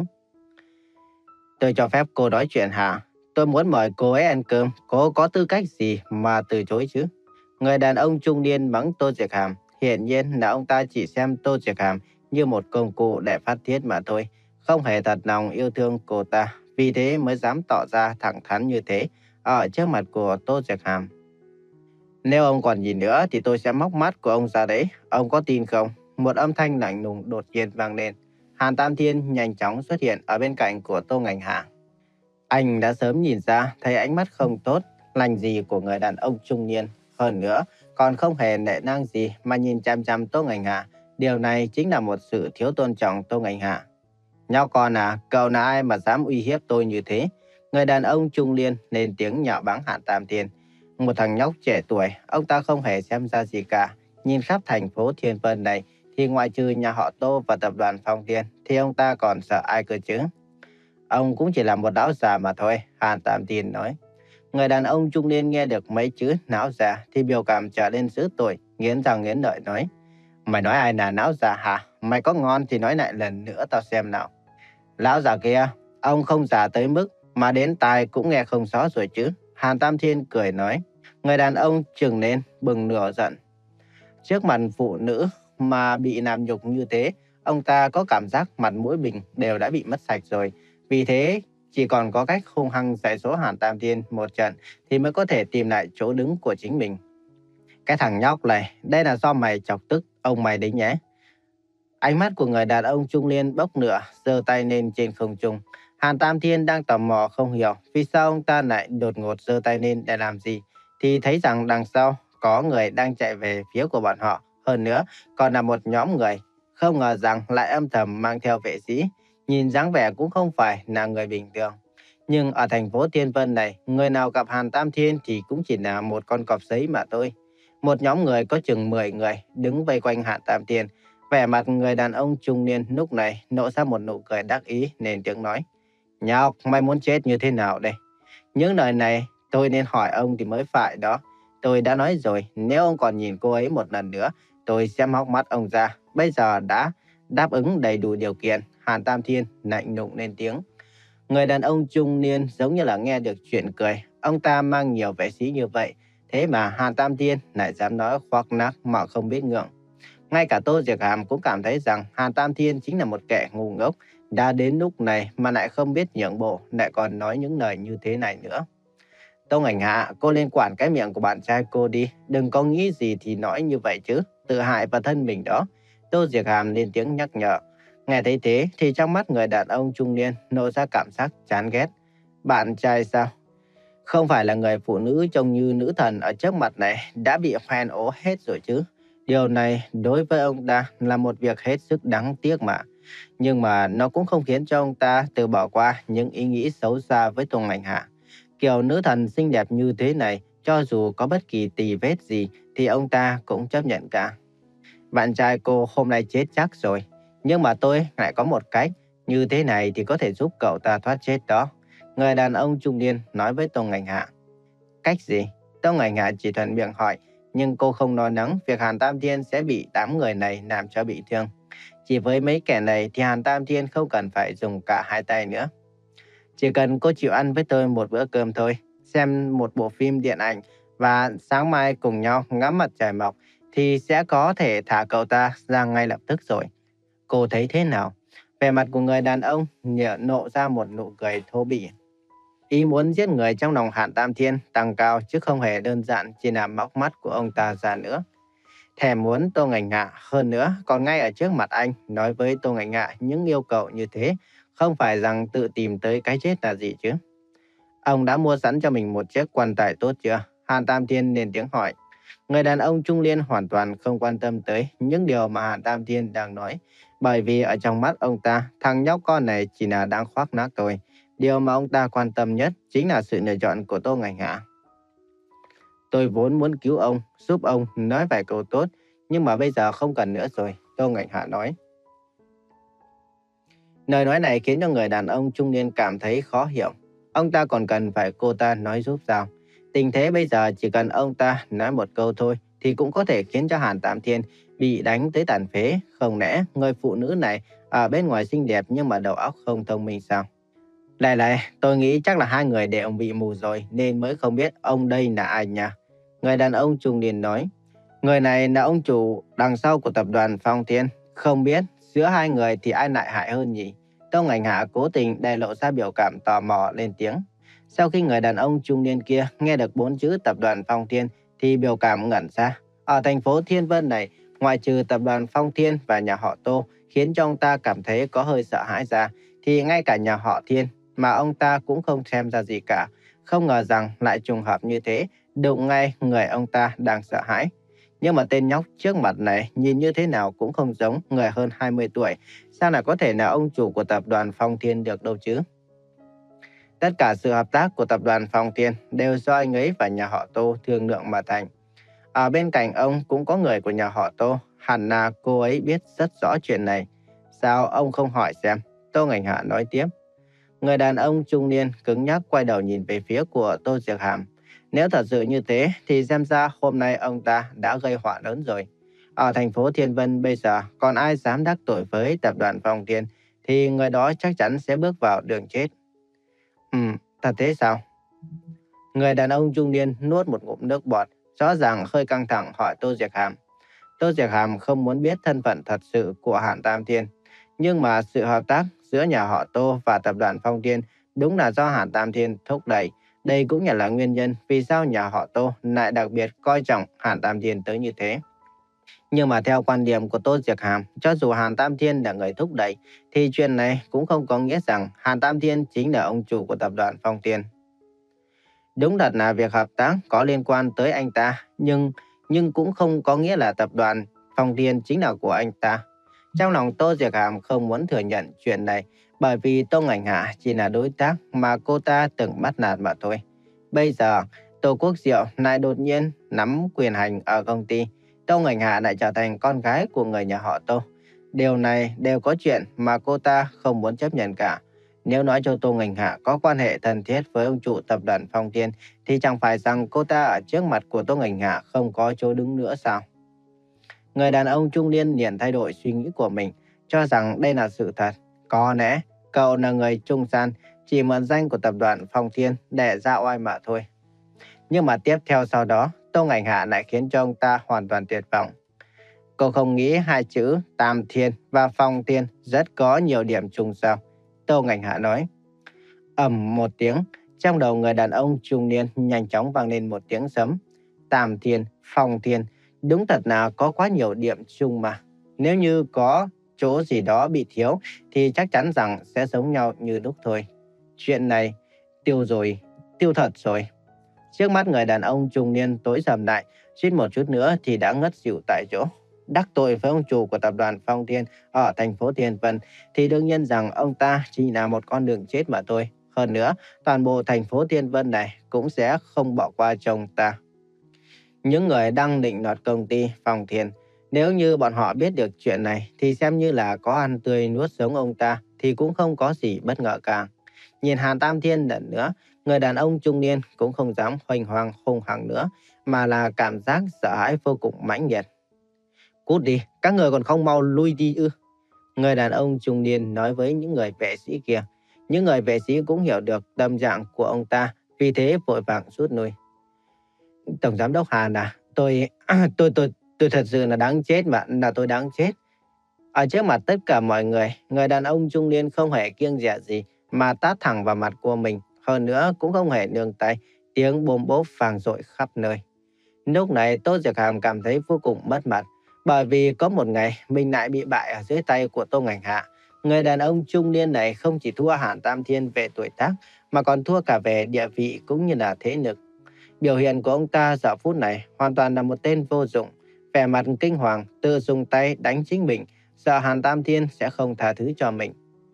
Tôi cho phép cô nói chuyện hả? Tôi muốn mời cô ấy ăn cơm, cô có tư cách gì mà từ chối chứ? Người đàn ông trung niên mắng Tô Diệc Hàm. Hiển nhiên là ông ta chỉ xem Tô Diệc Hàm như một công cụ để phát tiết mà thôi, không hề thật lòng yêu thương cô ta, vì thế mới dám tỏ ra thẳng thắn như thế ở trước mặt của Tô Diệc Hàm. Nếu ông còn nhìn nữa thì tôi sẽ móc mắt của ông ra đấy, ông có tin không? Một âm thanh lạnh lùng đột nhiên vang lên. Hàn Tam Thiên nhanh chóng xuất hiện ở bên cạnh của Tô Ngành Hạ. Anh đã sớm nhìn ra thấy ánh mắt không tốt lành gì của người đàn ông trung niên. Hơn nữa, còn không hề nể nang gì mà nhìn chăm chăm Tô Ngành Hạ. Điều này chính là một sự thiếu tôn trọng Tô Ngành Hạ. Nhóc con à, cậu là ai mà dám uy hiếp tôi như thế? Người đàn ông trung niên lên tiếng nhạo báng Hàn Tam Thiên. Một thằng nhóc trẻ tuổi, ông ta không hề xem ra gì cả. Nhìn khắp thành phố Thiên Vân này, thì ngoại trừ nhà họ Tô và tập đoàn Phong Thiên, thì ông ta còn sợ ai cơ chứ? Ông cũng chỉ là một lão già mà thôi, Hàn Tam Thiên nói. Người đàn ông trung niên nghe được mấy chữ não già thì biểu cảm trở nên dữ tợn, nghiến răng nghiến lợi nói: Mày nói ai là não già hả? Mày có ngon thì nói lại lần nữa tao xem nào. Lão già kia, ông không già tới mức mà đến tai cũng nghe không rõ rồi chứ. Hàn Tam Thiên cười nói. Người đàn ông trừng lên bừng nửa giận. Trước mặt phụ nữ mà bị làm nhục như thế, ông ta có cảm giác mặt mũi mình đều đã bị mất sạch rồi. Vì thế, chỉ còn có cách hung hăng dạy dỗ Hàn Tam Thiên một trận thì mới có thể tìm lại chỗ đứng của chính mình. Cái thằng nhóc này, đây là do mày chọc tức ông mày đấy nhé. Ánh mắt của người đàn ông trung niên bốc lửa, giơ tay lên trên không trung. Hàn Tam Thiên đang tò mò không hiểu vì sao ông ta lại đột ngột giơ tay lên để làm gì, thì thấy rằng đằng sau có người đang chạy về phía của bọn họ. Hơn nữa, còn là một nhóm người. Không ngờ rằng lại âm thầm mang theo vệ sĩ, nhìn dáng vẻ cũng không phải là người bình thường. Nhưng ở thành phố Thiên Vân này, người nào gặp Hàn Tam Thiên thì cũng chỉ là một con cọp giấy mà thôi. Một nhóm người có chừng mười người đứng vây quanh Hàn Tam Thiên. Vẻ mặt người đàn ông trung niên lúc này nộ ra một nụ cười đắc ý nên tiếng nói. Nhóc, mày muốn chết như thế nào đây? Những lời này tôi nên hỏi ông thì mới phải đó. Tôi đã nói rồi, nếu ông còn nhìn cô ấy một lần nữa, tôi sẽ móc mắt ông ra. Bây giờ đã đáp ứng đầy đủ điều kiện. Hàn Tam Thiên lạnh lùng lên tiếng. Người đàn ông trung niên giống như là nghe được chuyện cười. Ông ta mang nhiều vệ sĩ như vậy, thế mà Hàn Tam Thiên lại dám nói khoác lác mà không biết ngượng. Ngay cả Tô Diệc Hàm cũng cảm thấy rằng Hàn Tam Thiên chính là một kẻ ngu ngốc. Đã đến lúc này mà lại không biết nhượng bộ, lại còn nói những lời như thế này nữa. Tô Ngảnh Hạ, cô lên quản cái miệng của bạn trai cô đi. Đừng có nghĩ gì thì nói như vậy chứ. Tự hại vào thân mình đó. Tô Diệc Hàm lên tiếng nhắc nhở. Nghe thấy thế thì trong mắt người đàn ông trung niên nổ ra cảm giác chán ghét. Bạn trai sao? Không phải là người phụ nữ trông như nữ thần ở trước mặt này đã bị hoen ố hết rồi chứ. Điều này đối với ông ta là một việc hết sức đáng tiếc mà. Nhưng mà nó cũng không khiến cho ông ta từ bỏ qua những ý nghĩ xấu xa với Tô Ngảnh Hạ. Kiểu nữ thần xinh đẹp như thế này, cho dù có bất kỳ tì vết gì thì ông ta cũng chấp nhận cả. Bạn trai cô hôm nay chết chắc rồi. Nhưng mà tôi lại có một cách, như thế này thì có thể giúp cậu ta thoát chết đó. Người đàn ông trung niên nói với Tô Ngảnh Hạ. Cách gì? Tô Ngảnh Hạ chỉ thuận miệng hỏi, nhưng cô không lo lắng việc Hàn Tam Thiên sẽ bị tám người này làm cho bị thương. Chỉ với mấy kẻ này thì Hàn Tam Thiên không cần phải dùng cả hai tay nữa. Chỉ cần cô chịu ăn với tôi một bữa cơm thôi, xem một bộ phim điện ảnh và sáng mai cùng nhau ngắm mặt trời mọc thì sẽ có thể thả cậu ta ra ngay lập tức rồi. Cô thấy thế nào? Vẻ mặt của người đàn ông nhợ nộ ra một nụ cười thô bỉ. Ý muốn giết người trong lòng Hàn Tam Thiên tăng cao chứ không hề đơn giản chỉ là móc mắt của ông ta ra nữa. Thèm muốn Tô Ngảnh Hạ hơn nữa, còn ngay ở trước mặt anh nói với Tô Ngảnh Hạ những yêu cầu như thế, không phải rằng tự tìm tới cái chết là gì chứ. Ông đã mua sẵn cho mình một chiếc quan tài tốt chưa? Hàn Tam Thiên lên tiếng hỏi. Người đàn ông trung niên hoàn toàn không quan tâm tới những điều mà Hàn Tam Thiên đang nói, bởi vì ở trong mắt ông ta, thằng nhóc con này chỉ là đang khoác lác thôi. Điều mà ông ta quan tâm nhất chính là sự lựa chọn của Tô Ngảnh Hạ. Tôi vốn muốn cứu ông, giúp ông nói vài câu tốt, nhưng mà bây giờ không cần nữa rồi, Tô Ngảnh Hạ nói. Lời nói này khiến cho người đàn ông trung niên cảm thấy khó hiểu. Ông ta còn cần phải cô ta nói giúp sao? Tình thế bây giờ chỉ cần ông ta nói một câu thôi thì cũng có thể khiến cho Hàn Tam Thiên bị đánh tới tàn phế. Không lẽ người phụ nữ này ở bên ngoài xinh đẹp nhưng mà đầu óc không thông minh sao? Lại lại, tôi nghĩ chắc là hai người đều bị mù rồi nên mới không biết ông đây là ai nha. Người đàn ông trung niên nói. Người này là ông chủ đằng sau của tập đoàn Phong Thiên. Không biết giữa hai người thì ai lại hại hơn nhỉ? Tô Ngảnh Hạ cố tình để lộ ra biểu cảm tò mò lên tiếng. Sau khi người đàn ông trung niên kia nghe được bốn chữ tập đoàn Phong Thiên thì biểu cảm ngẩn ra. Ở thành phố Thiên Vân này, ngoại trừ tập đoàn Phong Thiên và nhà họ Tô khiến cho ông ta cảm thấy có hơi sợ hãi ra, thì ngay cả nhà họ Thiên mà ông ta cũng không xem ra gì cả. Không ngờ rằng lại trùng hợp như thế, đụng ngay người ông ta đang sợ hãi. Nhưng mà tên nhóc trước mặt này nhìn như thế nào cũng không giống người hơn hai mươi tuổi. Sao lại có thể là ông chủ của tập đoàn Phong Thiên được đâu chứ? Tất cả sự hợp tác của tập đoàn Phong Thiên đều do anh ấy và nhà họ Tô thương lượng mà thành. Ở bên cạnh ông cũng có người của nhà họ Tô. Hẳn là cô ấy biết rất rõ chuyện này. Sao ông không hỏi xem? Tô Ngảnh Hạ nói tiếp. Người đàn ông trung niên cứng nhắc quay đầu nhìn về phía của Tô Diệc Hàm. Nếu thật sự như thế thì xem ra hôm nay ông ta đã gây họa lớn rồi. Ở thành phố Thiên Vân bây giờ còn ai dám đắc tội với tập đoàn Phong Thiên thì người đó chắc chắn sẽ bước vào đường chết. Ừ, thật thế sao? Người đàn ông trung niên nuốt một ngụm nước bọt, rõ ràng hơi căng thẳng hỏi Tô Diệc Hàm. Tô Diệc Hàm không muốn biết thân phận thật sự của Hàn Tam Thiên, nhưng mà sự hợp tác giữa nhà họ Tô và tập đoàn Phong Thiên đúng là do Hàn Tam Thiên thúc đẩy. Đây cũng là nguyên nhân vì sao nhà họ Tô lại đặc biệt coi trọng Hàn Tam Thiên tới như thế. Nhưng mà theo quan điểm của Tô Diệc Hàm, cho dù Hàn Tam Thiên là người thúc đẩy, thì chuyện này cũng không có nghĩa rằng Hàn Tam Thiên chính là ông chủ của tập đoàn Phong Thiên. Đúng thật là việc hợp tác có liên quan tới anh ta, nhưng nhưng cũng không có nghĩa là tập đoàn Phong Thiên chính là của anh ta. Trong lòng Tô Diệc Hàm không muốn thừa nhận chuyện này, bởi vì Tô Ngành Hạ chỉ là đối tác mà cô ta từng bắt nạt mà thôi. Bây giờ, Tô Quốc Diệu lại đột nhiên nắm quyền hành ở công ty. Tô Ngành Hạ lại trở thành con gái của người nhà họ Tô. Điều này đều có chuyện mà cô ta không muốn chấp nhận cả. Nếu nói cho Tô Ngành Hạ có quan hệ thân thiết với ông chủ tập đoàn Phong Thiên, thì chẳng phải rằng cô ta ở trước mặt của Tô Ngành Hạ không có chỗ đứng nữa sao? Người đàn ông trung niên liền thay đổi suy nghĩ của mình, cho rằng đây là sự thật. Có lẽ cậu là người trung gian, chỉ mượn danh của tập đoàn Phong Thiên để ra oai mà thôi. Nhưng mà tiếp theo sau đó, Tô Ngành Hạ lại khiến cho ông ta hoàn toàn tuyệt vọng. Cô không nghĩ hai chữ Tam Thiên và Phong Thiên rất có nhiều điểm chung sao? Tô Ngành Hạ nói. Ầm một tiếng, trong đầu người đàn ông trung niên nhanh chóng vang lên một tiếng sấm. Tam Thiên, Phong Thiên, đúng thật là có quá nhiều điểm chung mà. Nếu như có chỗ gì đó bị thiếu thì chắc chắn rằng sẽ giống nhau như lúc thôi. Chuyện này tiêu rồi, tiêu thật rồi. Trước mắt người đàn ông trung niên tối sầm lại, suýt một chút nữa thì đã ngất xỉu tại chỗ. Đắc tội với ông chủ của tập đoàn Phong Thiên ở thành phố Thiên Vân thì đương nhiên rằng ông ta chỉ là một con đường chết mà thôi. Hơn nữa, toàn bộ thành phố Thiên Vân này cũng sẽ không bỏ qua cho ông ta. Những người đang định đoạt công ty Phong Thiên, nếu như bọn họ biết được chuyện này thì xem như là có ăn tươi nuốt sống ông ta thì cũng không có gì bất ngờ cả. Nhìn Hàn Tam Thiên lần nữa, người đàn ông trung niên cũng không dám hoành hoang hung hăng nữa, mà là cảm giác sợ hãi vô cùng mãnh liệt. Cút đi, các người còn không mau lui đi ư? Người đàn ông trung niên nói với những người vệ sĩ kia. Những người vệ sĩ cũng hiểu được tâm trạng của ông ta, vì thế vội vàng rút lui. Tổng giám đốc Hàn à, tôi, tôi, tôi, tôi thật sự là đáng chết mà, là tôi đáng chết. Ở trước mặt tất cả mọi người, người đàn ông trung niên không hề kiêng dè gì mà tát thẳng vào mặt của mình. Hơn nữa cũng không hề nương tay, tiếng bốm bốp vang dội khắp nơi. Lúc này Tô Diệc Hàm cảm thấy vô cùng mất mặt, bởi vì có một ngày mình lại bị bại ở dưới tay của Tô Ngành Hạ. Người đàn ông trung niên này không chỉ thua Hàn Tam Thiên về tuổi tác, mà còn thua cả về địa vị cũng như là thế lực. Biểu hiện của ông ta giờ phút này hoàn toàn là một tên vô dụng, vẻ mặt kinh hoàng, tự dùng tay đánh chính mình, sợ Hàn Tam Thiên sẽ không tha thứ cho mình.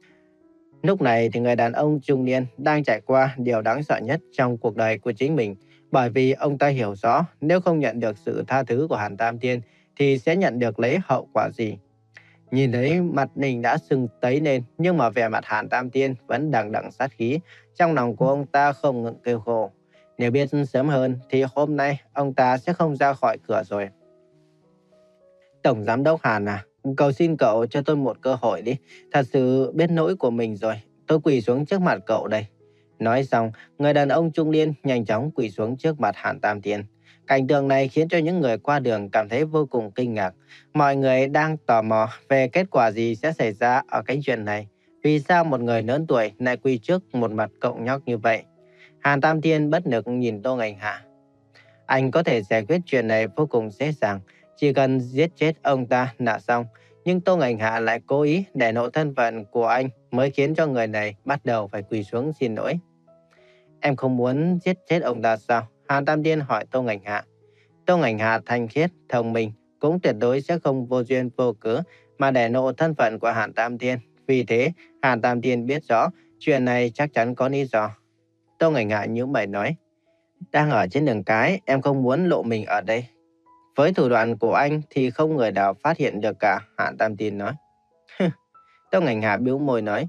Lúc này thì người đàn ông trung niên đang trải qua điều đáng sợ nhất trong cuộc đời của chính mình, bởi vì ông ta hiểu rõ nếu không nhận được sự tha thứ của Hàn Tam Thiên thì sẽ nhận được lấy hậu quả gì. Nhìn thấy mặt mình đã sưng tấy lên, nhưng mà vẻ mặt Hàn Tam Thiên vẫn đằng đằng sát khí, trong lòng của ông ta không ngừng kêu khổ. Nếu biết sớm hơn thì hôm nay ông ta sẽ không ra khỏi cửa rồi. Tổng giám đốc Hàn à, cầu xin cậu cho tôi một cơ hội đi. Thật sự biết lỗi của mình rồi, tôi quỳ xuống trước mặt cậu đây. Nói xong, người đàn ông trung niên nhanh chóng quỳ xuống trước mặt Hàn Tam Thiên. Cảnh tượng này khiến cho những người qua đường cảm thấy vô cùng kinh ngạc. Mọi người đang tò mò về kết quả gì sẽ xảy ra ở cái chuyện này. Vì sao một người lớn tuổi lại quỳ trước một mặt cậu nhóc như vậy? Hàn Tam Thiên bất lực nhìn Tô Ngành Hạ. Anh có thể giải quyết chuyện này vô cùng dễ dàng, chỉ cần giết chết ông ta là xong. Nhưng Tô Ngành Hạ lại cố ý để lộ thân phận của anh mới khiến cho người này bắt đầu phải quỳ xuống xin lỗi. Em không muốn giết chết ông ta sao? Hàn Tam Thiên hỏi Tô Ngành Hạ. Tô Ngành Hạ thanh khiết, thông minh, cũng tuyệt đối sẽ không vô duyên vô cớ mà để lộ thân phận của Hàn Tam Thiên. Vì thế, Hàn Tam Thiên biết rõ chuyện này chắc chắn có lý do. Tô Ngành Hạ nhíu mày nói. Đang ở trên đường cái, em không muốn lộ mình ở đây. Với thủ đoạn của anh thì không người nào phát hiện được cả, Hàn Tam Thiên nói. Tô Ngành Hạ bĩu môi nói.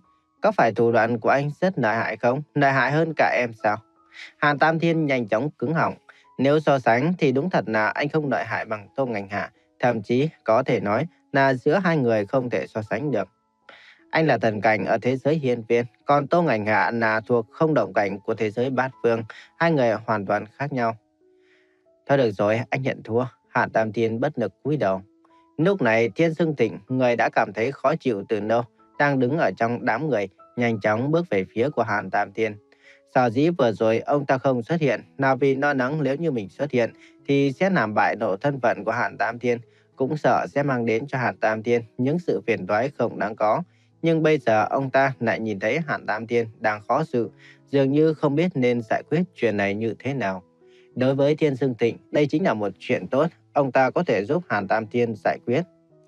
có phải thủ đoạn của anh rất lợi hại không? Lợi hại hơn cả em sao? Hàn Tam Thiên nhanh chóng cứng họng. Nếu so sánh thì đúng thật là anh không lợi hại bằng Tô Ngành Hạ. Thậm chí có thể nói là giữa hai người không thể so sánh được. Anh là thần cảnh ở thế giới hiên viên, còn Tô Ngành Hạ là thuộc không động cảnh của thế giới bát phương. Hai người hoàn toàn khác nhau. Thôi được rồi, anh nhận thua. Hàn Tam Thiên bất lực cúi đầu. Lúc này Thiên Sương Thịnh, người đã cảm thấy khó chịu từ lâu, đang đứng ở trong đám người, nhanh chóng bước về phía của Hàn Tam Thiên. Sở dĩ vừa rồi ông ta không xuất hiện là vì lo lắng nếu như mình xuất hiện thì sẽ làm bại lộ thân phận của Hàn Tam Thiên, cũng sợ sẽ mang đến cho Hàn Tam Thiên những sự phiền toái không đáng có. Nhưng bây giờ ông ta lại nhìn thấy Hàn Tam Thiên đang khó xử, dường như không biết nên giải quyết chuyện này như thế nào. Đối với Thiên Sương Thịnh, đây chính là một chuyện tốt, ông ta có thể giúp Hàn Tam Thiên giải quyết.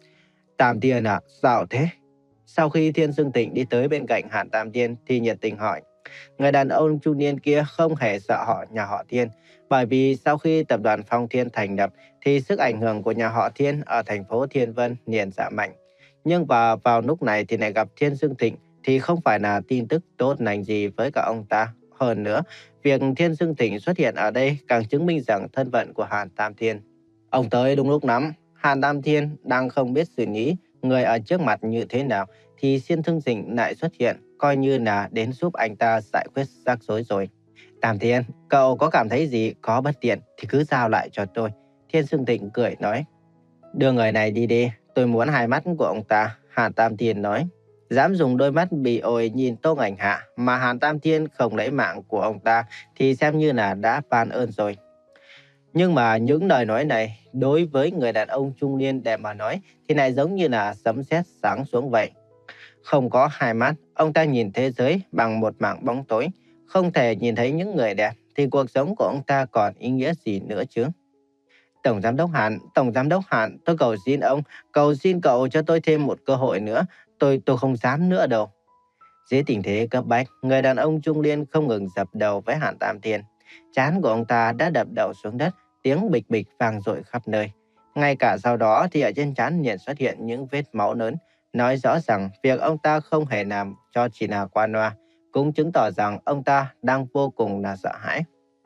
Tam Thiên à, sao thế? Sau khi Thiên Sương Thịnh đi tới bên cạnh Hàn Tam Thiên thì nhiệt tình hỏi. Người đàn ông trung niên kia không hề sợ họ nhà họ Thiên, bởi vì sau khi tập đoàn Phong Thiên thành lập thì sức ảnh hưởng của nhà họ Thiên ở thành phố Thiên Vân liền giảm mạnh. Nhưng vào, vào lúc này thì lại gặp Thiên Sương Thịnh thì không phải là tin tức tốt lành gì với cả ông ta. Hơn nữa, việc Thiên Sương Thịnh xuất hiện ở đây càng chứng minh rằng thân phận của Hàn Tam Thiên. Ông tới đúng lúc lắm. Hàn Tam Thiên đang không biết xử lý người ở trước mặt như thế nào thì Thiên Sương Thịnh lại xuất hiện, coi như là đến giúp anh ta giải quyết rắc rối rồi. Tam Thiên, cậu có cảm thấy gì có bất tiện thì cứ giao lại cho tôi. Thiên Sương Thịnh cười nói. Đưa người này đi đi, tôi muốn hai mắt của ông ta. Hàn Tam Thiên nói. Dám dùng đôi mắt bị ổi nhìn Tô Ngành Hạ mà Hàn Tam Thiên không lấy mạng của ông ta thì xem như là đã ban ơn rồi. Nhưng mà những lời nói này đối với người đàn ông trung niên đẹp mà nói thì lại giống như là sấm sét giáng xuống vậy. Không có hai mắt, ông ta nhìn thế giới bằng một mảng bóng tối. Không thể nhìn thấy những người đẹp thì cuộc sống của ông ta còn ý nghĩa gì nữa chứ. Tổng Giám đốc Hàn, Tổng Giám đốc Hàn, tôi cầu xin ông, cầu xin cậu cho tôi thêm một cơ hội nữa. Tôi tôi không dám nữa đâu. Dưới tình thế cấp bách, người đàn ông trung niên không ngừng dập đầu với Hàn Tam Thiên. Trán của ông ta đã đập đầu xuống đất, tiếng bịch bịch vang dội khắp nơi. Ngay cả sau đó thì ở trên trán liền xuất hiện những vết máu lớn, nói rõ rằng việc ông ta không hề làm cho chỉ là qua loa, cũng chứng tỏ rằng ông ta đang vô cùng là sợ hãi.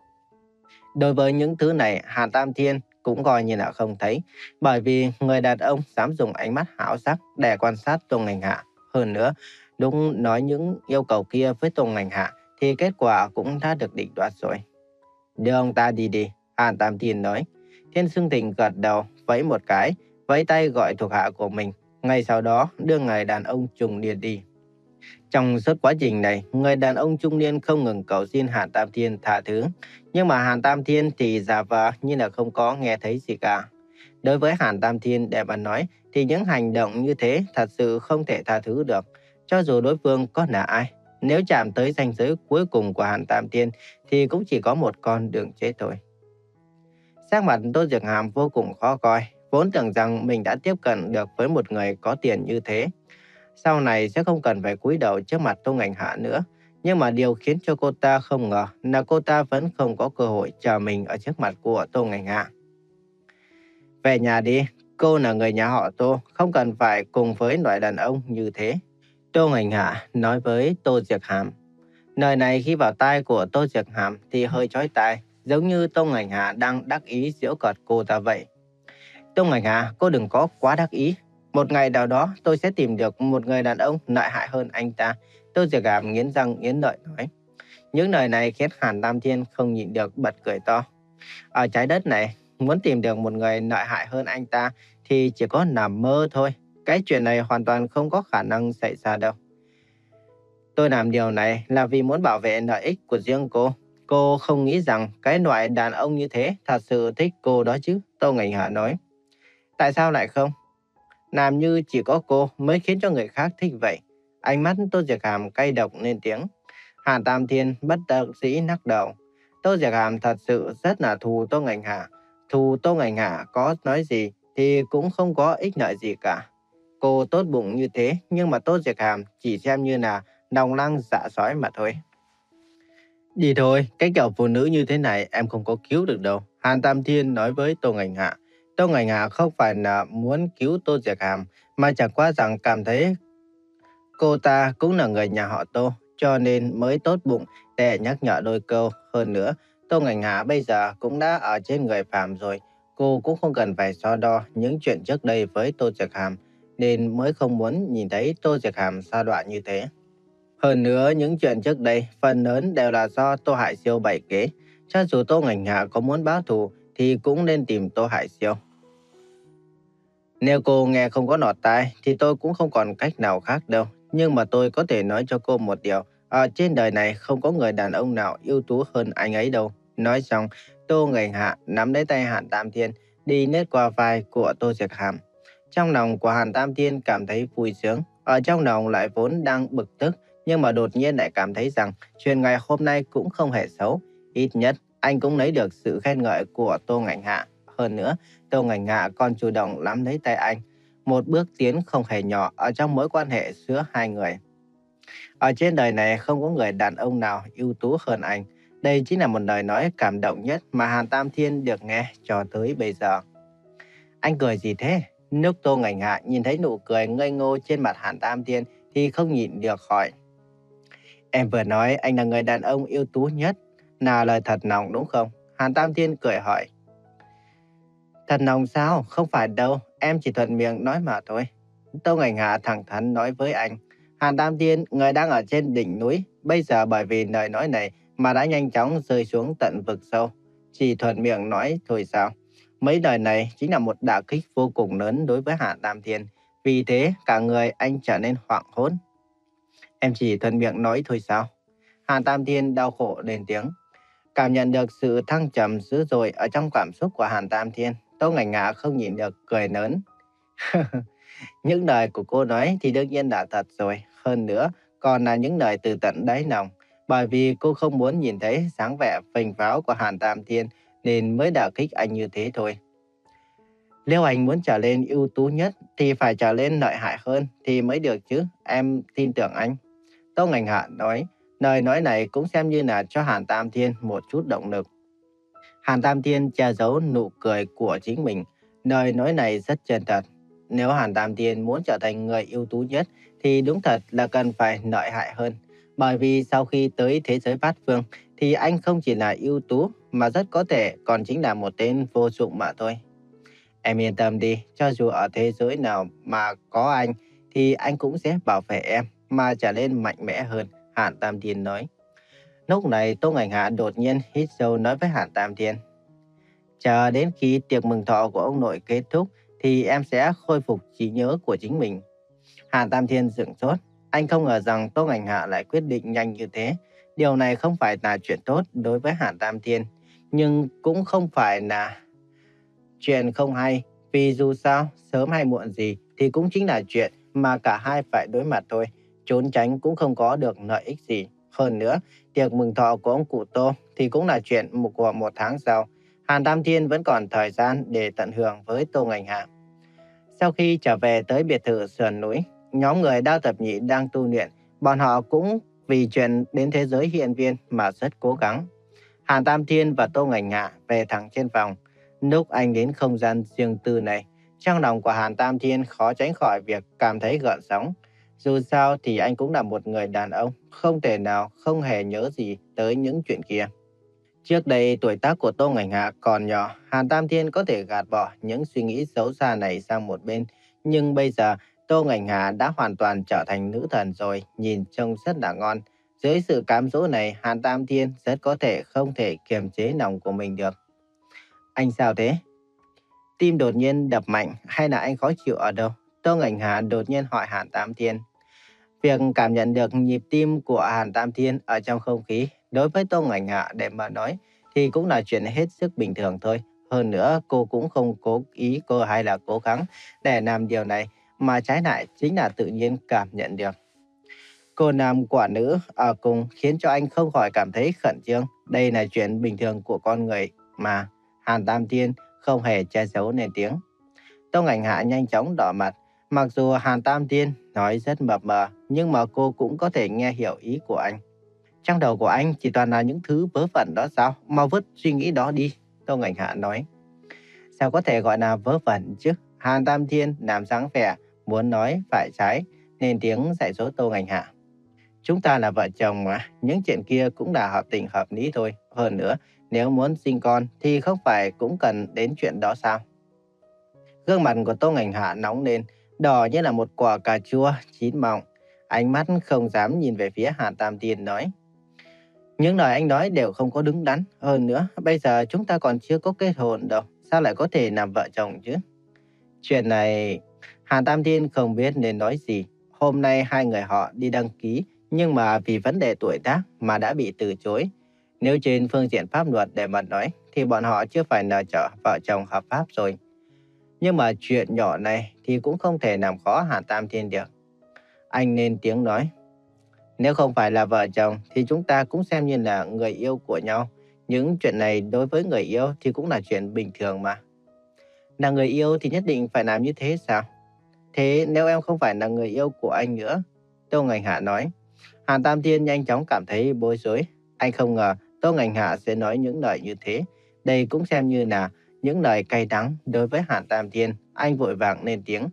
Đối với những thứ này, Hàn Tam Thiên cũng coi như là không thấy, bởi vì người đàn ông dám dùng ánh mắt hảo sắc để quan sát Tô Ngành Hạ. Hơn nữa, đúng nói những yêu cầu kia với Tô Ngành Hạ thì kết quả cũng đã được định đoạt rồi. Đưa ông ta đi đi, Hàn Tam Thiên nói. Thiên Sương Thịnh gật đầu, vẫy một cái, vẫy tay gọi thuộc hạ của mình. Ngay sau đó đưa người đàn ông trung niên đi. Trong suốt quá trình này, người đàn ông trung niên không ngừng cầu xin Hàn Tam Thiên tha thứ. Nhưng mà Hàn Tam Thiên thì giả vờ như là không có nghe thấy gì cả. Đối với Hàn Tam Thiên để mà nói thì những hành động như thế thật sự không thể tha thứ được. Cho dù đối phương có là ai, nếu chạm tới ranh giới cuối cùng của Hàn Tam Thiên thì cũng chỉ có một con đường chết thôi. Sắc mặt Tô Diệc Hàm vô cùng khó coi, vốn tưởng rằng mình đã tiếp cận được với một người có tiền như thế. Sau này sẽ không cần phải cúi đầu trước mặt Tô Ngành Hạ nữa. Nhưng mà điều khiến cho cô ta không ngờ là cô ta vẫn không có cơ hội chờ mình ở trước mặt của Tô Ngành Hạ. Về nhà đi, cô là người nhà họ Tô, không cần phải cùng với loại đàn ông như thế. Tô Ngành Hạ nói với Tô Diệc Hàm. Lời này khi vào tai của Tô Diệc Hàm thì hơi chói tai, giống như Tô Ngành Hạ đang đắc ý giễu cợt cô ta vậy. Tô Ngành Hạ, cô đừng có quá đắc ý. Một ngày nào đó tôi sẽ tìm được một người đàn ông lợi hại hơn anh ta. Tô Diệc Hàm nghiến răng nghiến lợi nói. Những lời này khiến Hàn Tam Thiên không nhịn được bật cười to. Ở trái đất này, muốn tìm được một người lợi hại hơn anh ta thì chỉ có nằm mơ thôi. Cái chuyện này hoàn toàn không có khả năng xảy ra đâu. Tôi làm điều này là vì muốn bảo vệ lợi ích của riêng cô. Cô không nghĩ rằng cái loại đàn ông như thế thật sự thích cô đó chứ, Tô Ngành Hạ nói. Tại sao lại không? Làm như chỉ có cô mới khiến cho người khác thích vậy. Ánh mắt Tô Diệc Hàm cay độc lên tiếng. Hàn Tam Thiên bất đắc dĩ lắc đầu. Tô Diệc Hàm thật sự rất là thù Tô Ngành Hạ. Thù Tô Ngành Hạ có nói gì thì cũng không có ích lợi gì cả. Cô tốt bụng như thế nhưng mà Tô Diệc Hàm chỉ xem như là đồng lăng dạ sói mà thôi. Đi thôi, cái kiểu phụ nữ như thế này em không có cứu được đâu. Hàn Tam Thiên nói với Tô Ngành Hạ. Tô Ngành Hạ không phải là muốn cứu Tô Diệc Hàm, mà chẳng qua rằng cảm thấy Cô ta cũng là người nhà họ Tô, cho nên mới tốt bụng để nhắc nhở đôi câu. Hơn nữa, Tô Ngành Hạ bây giờ cũng đã ở trên người phàm rồi. Cô cũng không cần phải so đo những chuyện trước đây với Tô Diệc Hàm, nên mới không muốn nhìn thấy Tô Diệc Hàm sa đọa như thế. Hơn nữa, những chuyện trước đây phần lớn đều là do Tô Hải Siêu bày kế. Cho dù Tô Ngành Hạ có muốn báo thù thì cũng nên tìm Tô Hải Siêu. Nếu cô nghe không có lọt tai thì tôi cũng không còn cách nào khác đâu. Nhưng mà tôi có thể nói cho cô một điều. Ở trên đời này không có người đàn ông nào ưu tú hơn anh ấy đâu. Nói xong, Tô Ngành Hạ nắm lấy tay Hàn Tam Thiên, đi nết qua vai của Tô Diệc Hàm. Trong lòng của Hàn Tam Thiên cảm thấy vui sướng. Ở trong lòng lại vốn đang bực tức, nhưng mà đột nhiên lại cảm thấy rằng chuyện ngày hôm nay cũng không hề xấu. Ít nhất, anh cũng lấy được sự khen ngợi của Tô Ngành Hạ. Hơn nữa, Tô Ngành Hạ còn chủ động nắm lấy tay anh. Một bước tiến không hề nhỏ ở trong mối quan hệ giữa hai người. Ở trên đời này không có người đàn ông nào ưu tú hơn anh. Đây chính là một lời nói cảm động nhất mà Hàn Tam Thiên được nghe cho tới bây giờ. Anh cười gì thế? Lúc Tô Ngành Hạ nhìn thấy nụ cười ngây ngô trên mặt Hàn Tam Thiên thì không nhịn được hỏi. Em vừa nói anh là người đàn ông ưu tú nhất. Là lời thật lòng đúng không? Hàn Tam Thiên cười hỏi. Thật lòng sao? Không phải đâu, em chỉ thuận miệng nói mà thôi. Tô Ngành Hạ thẳng thắn nói với anh. Hàn Tam Thiên, người đang ở trên đỉnh núi, bây giờ bởi vì lời nói này mà đã nhanh chóng rơi xuống tận vực sâu. Chỉ thuận miệng nói thôi sao? Mấy lời này chính là một đả kích vô cùng lớn đối với Hàn Tam Thiên. Vì thế, cả người anh trở nên hoảng hốt. Em chỉ thuận miệng nói thôi sao? Hàn Tam Thiên đau khổ lên tiếng. Cảm nhận được sự thăng trầm dữ dội ở trong cảm xúc của Hàn Tam Thiên, Tô Ngành Hạ không nhịn được cười lớn. Những lời của cô nói thì đương nhiên là thật rồi. Hơn nữa, còn là những lời từ tận đáy lòng. Bởi vì cô không muốn nhìn thấy dáng vẻ phình pháo của Hàn Tam Thiên nên mới đả kích anh như thế thôi. Nếu anh muốn trở lên ưu tú nhất thì phải trở lên lợi hại hơn thì mới được chứ. Em tin tưởng anh. Tô Ngành Hạ nói. Lời nói này cũng xem như là cho Hàn Tam Thiên một chút động lực. Hàn Tam Thiên che giấu nụ cười của chính mình. Lời nói này rất chân thật. Nếu Hàn Tam Thiên muốn trở thành người ưu tú nhất thì đúng thật là cần phải lợi hại hơn. Bởi vì sau khi tới thế giới bát phương thì anh không chỉ là ưu tú mà rất có thể còn chính là một tên vô dụng mà thôi. Em yên tâm đi, cho dù ở thế giới nào mà có anh thì anh cũng sẽ bảo vệ em mà trở nên mạnh mẽ hơn, Hàn Tam Thiên nói. Lúc này Tô Ngành Hạ đột nhiên hít sâu nói với Hàn Tam Thiên. Chờ đến khi tiệc mừng thọ của ông nội kết thúc thì em sẽ khôi phục trí nhớ của chính mình. Hàn Tam Thiên sửng sốt. Anh không ngờ rằng Tô Ngành Hạ lại quyết định nhanh như thế. Điều này không phải là chuyện tốt đối với Hàn Tam Thiên. Nhưng cũng không phải là chuyện không hay. Vì dù sao, sớm hay muộn gì thì cũng chính là chuyện mà cả hai phải đối mặt thôi. Trốn tránh cũng không có được lợi ích gì. Hơn nữa, tiệc mừng thọ của ông cụ Tô thì cũng là chuyện của một tháng sau. Hàn Tam Thiên vẫn còn thời gian để tận hưởng với Tô Ngành Hạ. Sau khi trở về tới biệt thự sườn núi, nhóm người Đao Thập Nhị đang tu luyện. Bọn họ cũng vì chuyện đến thế giới hiện viên mà rất cố gắng. Hàn Tam Thiên và Tô Ngành Hạ về thẳng trên phòng. Lúc anh đến không gian riêng tư này, trong lòng của Hàn Tam Thiên khó tránh khỏi việc cảm thấy gợn sóng. Dù sao thì anh cũng là một người đàn ông, không thể nào không hề nhớ gì tới những chuyện kia. Trước đây tuổi tác của Tô Ngành Hạ còn nhỏ, Hàn Tam Thiên có thể gạt bỏ những suy nghĩ xấu xa này sang một bên. Nhưng bây giờ Tô Ngành Hạ đã hoàn toàn trở thành nữ thần rồi, nhìn trông rất là ngon. Dưới sự cám dỗ này, Hàn Tam Thiên rất có thể không thể kiềm chế lòng của mình được. Anh sao thế? Tim đột nhiên đập mạnh hay là anh khó chịu ở đâu? Tô Ngành Hạ đột nhiên hỏi Hàn Tam Thiên. Việc cảm nhận được nhịp tim của Hàn Tam Thiên ở trong không khí đối với Tô Ngành Hạ để mà nói thì cũng là chuyện hết sức bình thường thôi. Hơn nữa cô cũng không cố ý cô hay là cố gắng để làm điều này mà trái lại chính là tự nhiên cảm nhận được. Cô nam quả nữ ở cùng khiến cho anh không khỏi cảm thấy khẩn trương. Đây là chuyện bình thường của con người mà. Hàn Tam Thiên không hề che giấu nên tiếng. Tô Ngành Hạ nhanh chóng đỏ mặt. Mặc dù Hàn Tam Thiên nói rất mập mờ, nhưng mà cô cũng có thể nghe hiểu ý của anh. Trong đầu của anh chỉ toàn là những thứ vớ vẩn đó sao? Mau vứt suy nghĩ đó đi, Tô Ngành Hạ nói. Sao có thể gọi là vớ vẩn chứ? Hàn Tam Thiên làm dáng vẻ, muốn nói phải trái. nên tiếng dạy dỗ Tô Ngành Hạ. Chúng ta là vợ chồng mà, những chuyện kia cũng là hợp tình hợp lý thôi. Hơn nữa, nếu muốn sinh con thì không phải cũng cần đến chuyện đó sao? Gương mặt của Tô Ngành Hạ nóng lên, đỏ như là một quả cà chua chín mọng. Ánh mắt không dám nhìn về phía Hàn Tam Tiên nói. Những lời anh nói đều không có đứng đắn. Hơn nữa, bây giờ chúng ta còn chưa có kết hôn đâu. Sao lại có thể làm vợ chồng chứ? Chuyện này, Hàn Tam Tiên không biết nên nói gì. Hôm nay hai người họ đi đăng ký, nhưng mà vì vấn đề tuổi tác mà đã bị từ chối. Nếu trên phương diện pháp luật để mà nói, thì bọn họ chưa phải là trở vợ chồng hợp pháp rồi. Nhưng mà chuyện nhỏ này thì cũng không thể làm khó Hàn Tam Thiên được. Anh nên tiếng nói. Nếu không phải là vợ chồng thì chúng ta cũng xem như là người yêu của nhau. Những chuyện này đối với người yêu thì cũng là chuyện bình thường mà. Là người yêu thì nhất định phải làm như thế sao? Thế nếu em không phải là người yêu của anh nữa? Tô Ngành Hạ nói. Hàn Tam Thiên nhanh chóng cảm thấy bối rối. Anh không ngờ Tô Ngành Hạ sẽ nói những lời như thế. Đây cũng xem như là những lời cay đắng đối với Hàn Tam Thiên. Anh vội vàng lên tiếng.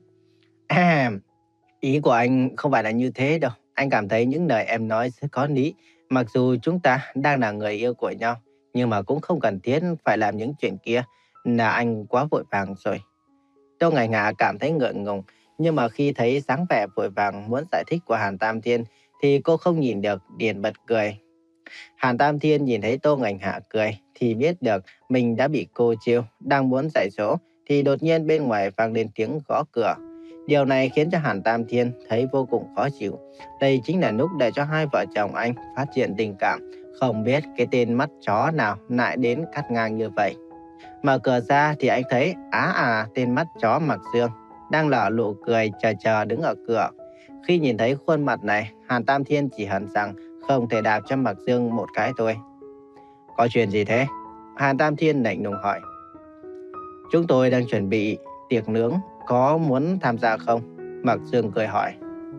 À, ý của anh không phải là như thế đâu. Anh cảm thấy những lời em nói rất có lý. Mặc dù chúng ta đang là người yêu của nhau, nhưng mà cũng không cần thiết phải làm những chuyện kia. Là anh quá vội vàng rồi. Tô Ngành Hạ cảm thấy ngượng ngùng, nhưng mà khi thấy dáng vẻ vội vàng muốn giải thích của Hàn Tam Thiên, thì cô không nhìn được, liền bật cười. Hàn Tam Thiên nhìn thấy Tô Ngành Hạ cười, thì biết được mình đã bị cô trêu, đang muốn dạy dỗ, thì đột nhiên bên ngoài vang lên tiếng gõ cửa. Điều này khiến cho Hàn Tam Thiên thấy vô cùng khó chịu. Đây chính là lúc để cho hai vợ chồng anh phát triển tình cảm. Không biết cái tên mắt chó nào lại đến cắt ngang như vậy. Mở cửa ra thì anh thấy á à tên mắt chó Mạc Dương đang nở nụ cười chờ chờ đứng ở cửa. Khi nhìn thấy khuôn mặt này, Hàn Tam Thiên chỉ hận rằng không thể đạp cho Mạc Dương một cái thôi. Có chuyện gì thế? Hàn Tam Thiên lạnh lùng hỏi. Chúng tôi đang chuẩn bị tiệc nướng, có muốn tham gia không? Mạc Dương cười hỏi.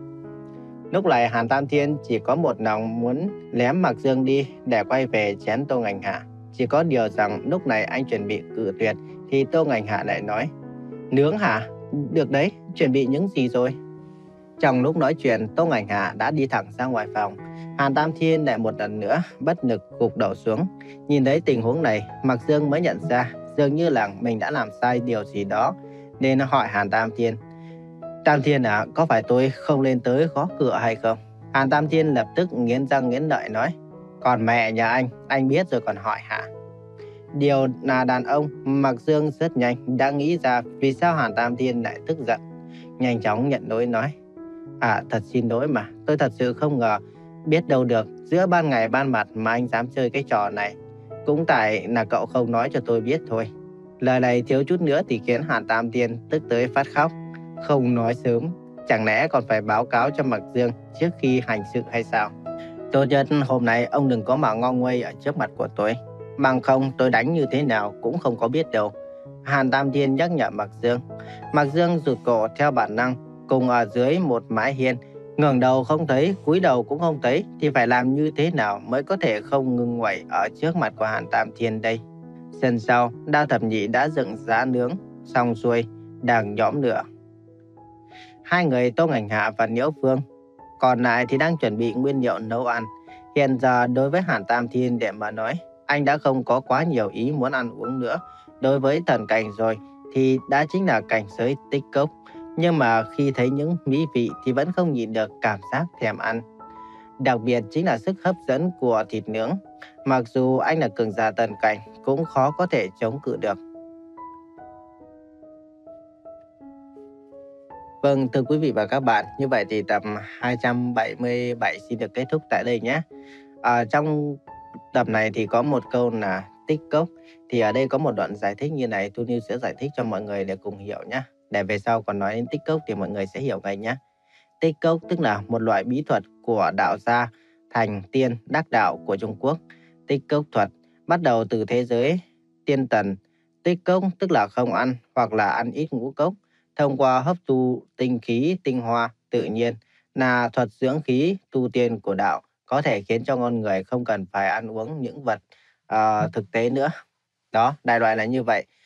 Lúc này Hàn Tam Thiên chỉ có một lòng muốn lém Mạc Dương đi để quay về chén Tô Ngành Hạ. Chỉ có điều rằng lúc này anh chuẩn bị cự tuyệt thì Tô Ngành Hạ lại nói. Nướng hả? Được đấy, chuẩn bị những gì rồi? Trong lúc nói chuyện, Tô Ngành Hạ đã đi thẳng ra ngoài phòng. Hàn Tam Thiên lại một lần nữa bất lực gục đầu xuống. Nhìn thấy tình huống này, Mạc Dương mới nhận ra dường như là mình đã làm sai điều gì đó, nên hỏi Hàn Tam Thiên. Tam Thiên à, có phải tôi không lên tới gõ cửa hay không? Hàn Tam Thiên lập tức nghiến răng nghiến lợi nói. Còn mẹ nhà anh, anh biết rồi còn hỏi hả? Điều là đàn ông, Mạc Dương rất nhanh đã nghĩ ra vì sao Hàn Tam Thiên lại tức giận. Nhanh chóng nhận lỗi nói. À, thật xin lỗi mà, tôi thật sự không ngờ, biết đâu được, giữa ban ngày ban mặt mà anh dám chơi cái trò này. Cũng tại là cậu không nói cho tôi biết thôi. Lời này thiếu chút nữa thì khiến Hàn Tam Thiên tức tới phát khóc. Không nói sớm, chẳng lẽ còn phải báo cáo cho Mạc Dương trước khi hành sự hay sao? Tốt nhất hôm nay ông đừng có mà ngon nguây ở trước mặt của tôi. Bằng không tôi đánh như thế nào cũng không có biết đâu. Hàn Tam Thiên nhắc nhở Mạc Dương. Mạc Dương rụt cổ theo bản năng, cùng ở dưới một mái hiên. Ngẩng đầu không thấy, cúi đầu cũng không thấy, thì phải làm như thế nào mới có thể không ngừng nguậy ở trước mặt của Hàn Tam Thiên đây? Sân sau, Đao Thập Nhị đã dựng giá nướng, xong xuôi, đang nhóm lửa. Hai người Tô Ngành Hạ và Nhiễu Phương còn lại thì đang chuẩn bị nguyên liệu nấu ăn. Hiện giờ đối với Hàn Tam Thiên để mà nói, anh đã không có quá nhiều ý muốn ăn uống nữa. Đối với thần cảnh rồi thì đã chính là cảnh giới tích cốc. Nhưng mà khi thấy những mỹ vị thì vẫn không nhịn được cảm giác thèm ăn. Đặc biệt chính là sức hấp dẫn của thịt nướng. Mặc dù anh là cường giả thần cảnh cũng khó có thể chống cự được. Vâng, thưa quý vị và các bạn, như vậy thì tập hai trăm bảy mươi bảy xin được kết thúc tại đây nhé. À, trong tập này thì có một câu là tích cốc. Thì ở đây có một đoạn giải thích như này, Tu Niu sẽ giải thích cho mọi người để cùng hiểu nhé. Để về sau còn nói đến tích cốc thì mọi người sẽ hiểu ngay nhé. Tích cốc tức là một loại bí thuật của đạo gia, thành, tiên, đắc đạo của Trung Quốc. Tích cốc thuật bắt đầu từ thế giới tiên tần. Tích cốc tức là không ăn hoặc là ăn ít ngũ cốc. Thông qua hấp thu tinh khí, tinh hoa tự nhiên là thuật dưỡng khí tu tiên của đạo, có thể khiến cho con người không cần phải ăn uống những vật uh, thực tế nữa. Đó, đại loại là như vậy.